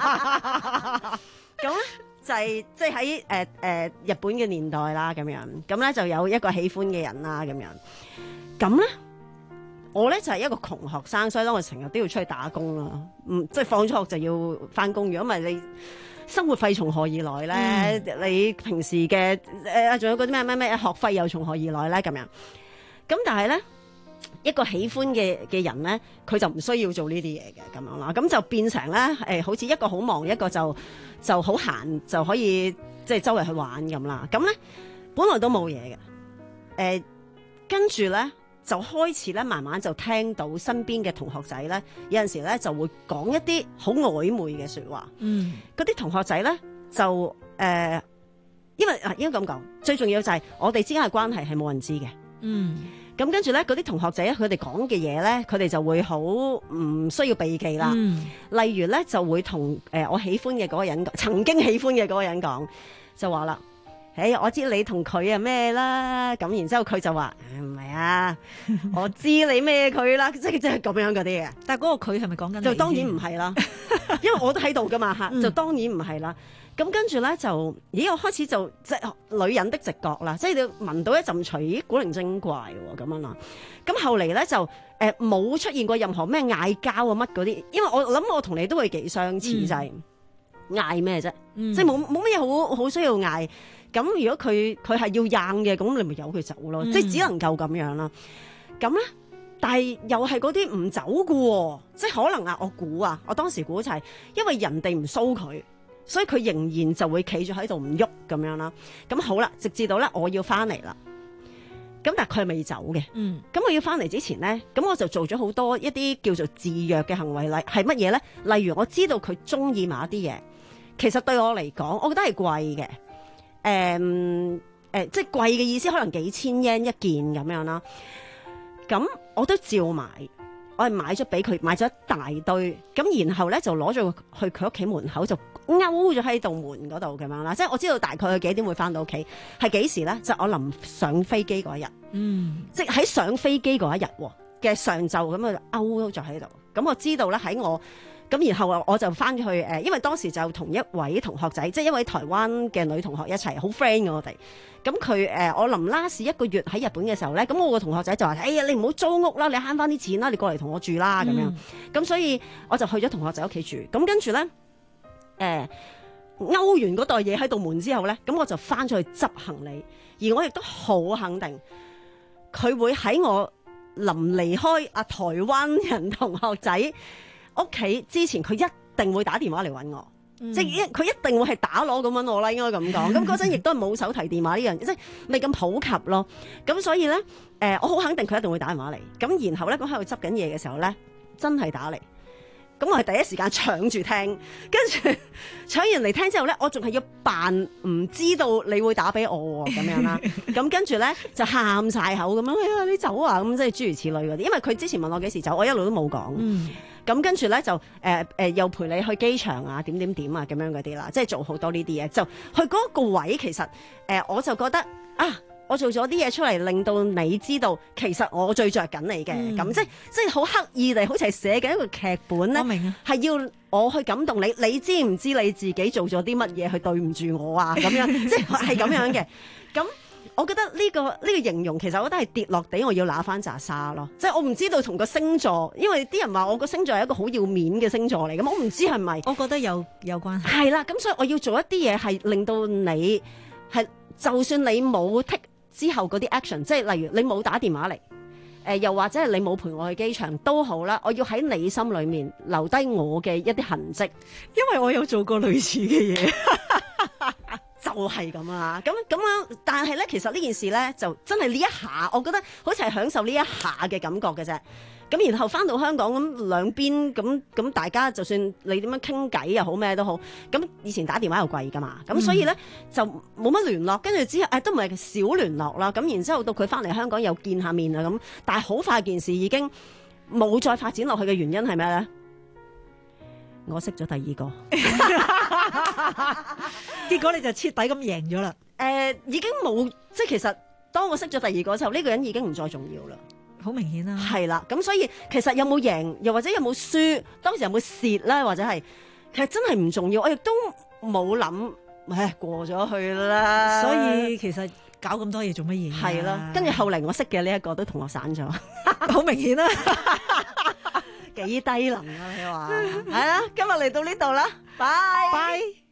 咁咧就係即係喺誒誒日本嘅年代啦，咁樣咁咧就有一個喜歡嘅人啦，咁樣咁咧。我咧就係、是、一個窮學生，所以咧我成日都要出去打工啦。嗯，即係放咗學就要翻工，如果唔係你生活費從何而來咧？嗯、你平時嘅誒仲有嗰啲咩咩咩學費又從何而來咧？咁樣咁，但係咧一個喜歡嘅嘅人咧，佢就唔需要做呢啲嘢嘅咁樣啦。咁就變成咧誒、呃，好似一個好忙，一個就就好閒，就可以即係周圍去玩咁啦。咁咧本來都冇嘢嘅，誒、呃、跟住咧。就開始咧，慢慢就聽到身邊嘅同學仔咧，有陣時咧就會講一啲好曖昧嘅説話。嗯，嗰啲同學仔咧就誒、呃，因為啊應該咁講，最重要就係我哋之間嘅關係係冇人知嘅。嗯，咁跟住咧，嗰啲同學仔咧，佢哋講嘅嘢咧，佢哋就會好唔需要避忌啦。嗯、例如咧，就會同誒、呃、我喜歡嘅嗰個人，曾經喜歡嘅嗰個人講，就話啦。誒、hey，我知你同佢係咩啦，咁然之後佢就話唔係啊，我知你咩佢啦，即係即係咁樣嗰啲嘅。 但係嗰個佢係咪講緊你？ 就當然唔係啦，因為我都喺度噶嘛嚇，就當然唔係啦。咁跟住咧就，咦我開始就即係女人的直覺啦，即係你聞到一陣除，咦古靈精怪喎咁樣啦。咁後嚟咧就誒冇、呃、出現過任何咩嗌交啊乜嗰啲，因為我諗我同你都會幾相似，嗯、就係嗌咩啫，嗯、即係冇冇乜嘢好好需要嗌。咁如果佢佢係要硬嘅，咁你咪由佢走咯，嗯、即係只能夠咁樣啦。咁咧，但係又係嗰啲唔走嘅喎，即係可能啊，我估啊，我當時估就係因為人哋唔騷佢，所以佢仍然就會企住喺度唔喐咁樣啦。咁好啦，直至到咧我要翻嚟啦。咁但係佢係未走嘅。嗯。咁我要翻嚟之前咧，咁我就做咗好多一啲叫做自虐嘅行為，例係乜嘢咧？例如我知道佢中意某一啲嘢，其實對我嚟講，我覺得係貴嘅。誒誒、嗯呃，即係貴嘅意思，可能幾千 yen 一件咁樣啦。咁我都照買，我係買咗俾佢，買咗一大堆。咁然後咧就攞咗去佢屋企門口，就勾咗喺度門嗰度咁樣啦。即係我知道大概佢幾點會翻到屋企，係幾時咧？就係、我臨上飛機嗰一日，嗯，即係喺上飛機嗰一日嘅上晝咁啊，勾咗喺度。咁我知道咧喺我。咁然後我就翻咗去誒，因為當時就同一位同學仔，即係一位台灣嘅女同學一齊，好 friend 嘅我哋。咁佢誒，我臨 last 一個月喺日本嘅時候咧，咁我個同學仔就話：哎呀，你唔好租屋啦，你慳翻啲錢啦，你過嚟同我住啦咁樣。咁、嗯、所以我就去咗同學仔屋企住。咁跟住咧，誒、呃、勾完嗰袋嘢喺度門之後咧，咁我就翻咗去執行李。而我亦都好肯定，佢會喺我臨離開啊台灣人同學仔屋企之前，佢一定會打電話嚟揾我，嗯、即係佢一定會係打鑼咁揾我啦，應該咁講。咁嗰陣亦都係冇手提電話呢樣嘢，即係未咁普及咯。咁所以咧，誒、呃，我好肯定佢一定會打電話嚟。咁然後咧，咁喺度執緊嘢嘅時候咧，真係打嚟。咁我係第一時間搶住聽，跟住搶完嚟聽之後咧，我仲係要扮唔知道你會打俾我咁樣啦。咁跟住咧就喊晒口咁樣，哎呀你走啊！咁即係諸如此類嗰啲。因為佢之前問我幾時走，我一路都冇講。嗯咁跟住咧就誒誒、呃呃、又陪你去機場啊點點點啊咁樣嗰啲啦，即係做好多呢啲嘢，就去嗰個位其實誒、呃、我就覺得啊，我做咗啲嘢出嚟，令到你知道其實我最着緊你嘅，咁、嗯、即係即係好刻意地好似係寫緊一個劇本咧，我明啊，係要我去感動你，你知唔知你自己做咗啲乜嘢去對唔住我啊咁樣，即係係咁樣嘅咁。我覺得呢、這個呢、這個形容其實我覺得係跌落地，我要揦翻紮沙咯。即係我唔知道同個星座，因為啲人話我個星座係一個好要面嘅星座嚟，咁我唔知係咪。我覺得有有關係。係啦，咁所以我要做一啲嘢係令到你係，就算你冇 take 之後嗰啲 action， 即係例如你冇打電話嚟，誒、呃、又或者係你冇陪我去機場都好啦，我要喺你心裏面留低我嘅一啲痕跡，因為我有做過類似嘅嘢。就係咁啊，咁咁樣，但係咧，其實呢件事咧就真係呢一下，我覺得好似係享受呢一下嘅感覺嘅啫。咁然後翻到香港咁兩邊咁咁大家就算你點樣傾偈又好咩都好，咁以前打電話又貴噶嘛，咁所以咧、嗯、就冇乜聯絡，跟住之後誒、哎、都唔係少聯絡啦。咁然之後到佢翻嚟香港又見下面啊咁，但係好快件事已經冇再發展落去嘅原因係咩咧？我識咗第二個， 結果你就徹底咁贏咗啦。 誒、呃，已經冇，即係其實當我識咗第二個之後，呢、這個人已經唔再重要啦。 好明顯啦， 係啦，咁所以其實有冇贏，又或者有冇輸，當時有冇蝕咧，或者係其實真係唔重要，我亦都冇諗，唉，過咗去啦。 所以其實搞咁多嘢做乜嘢？ 係啦，跟住後嚟我識嘅呢一個都同我散咗， 好明顯啦， 幾低能啊！你話係啊，今日嚟到呢度啦，拜拜。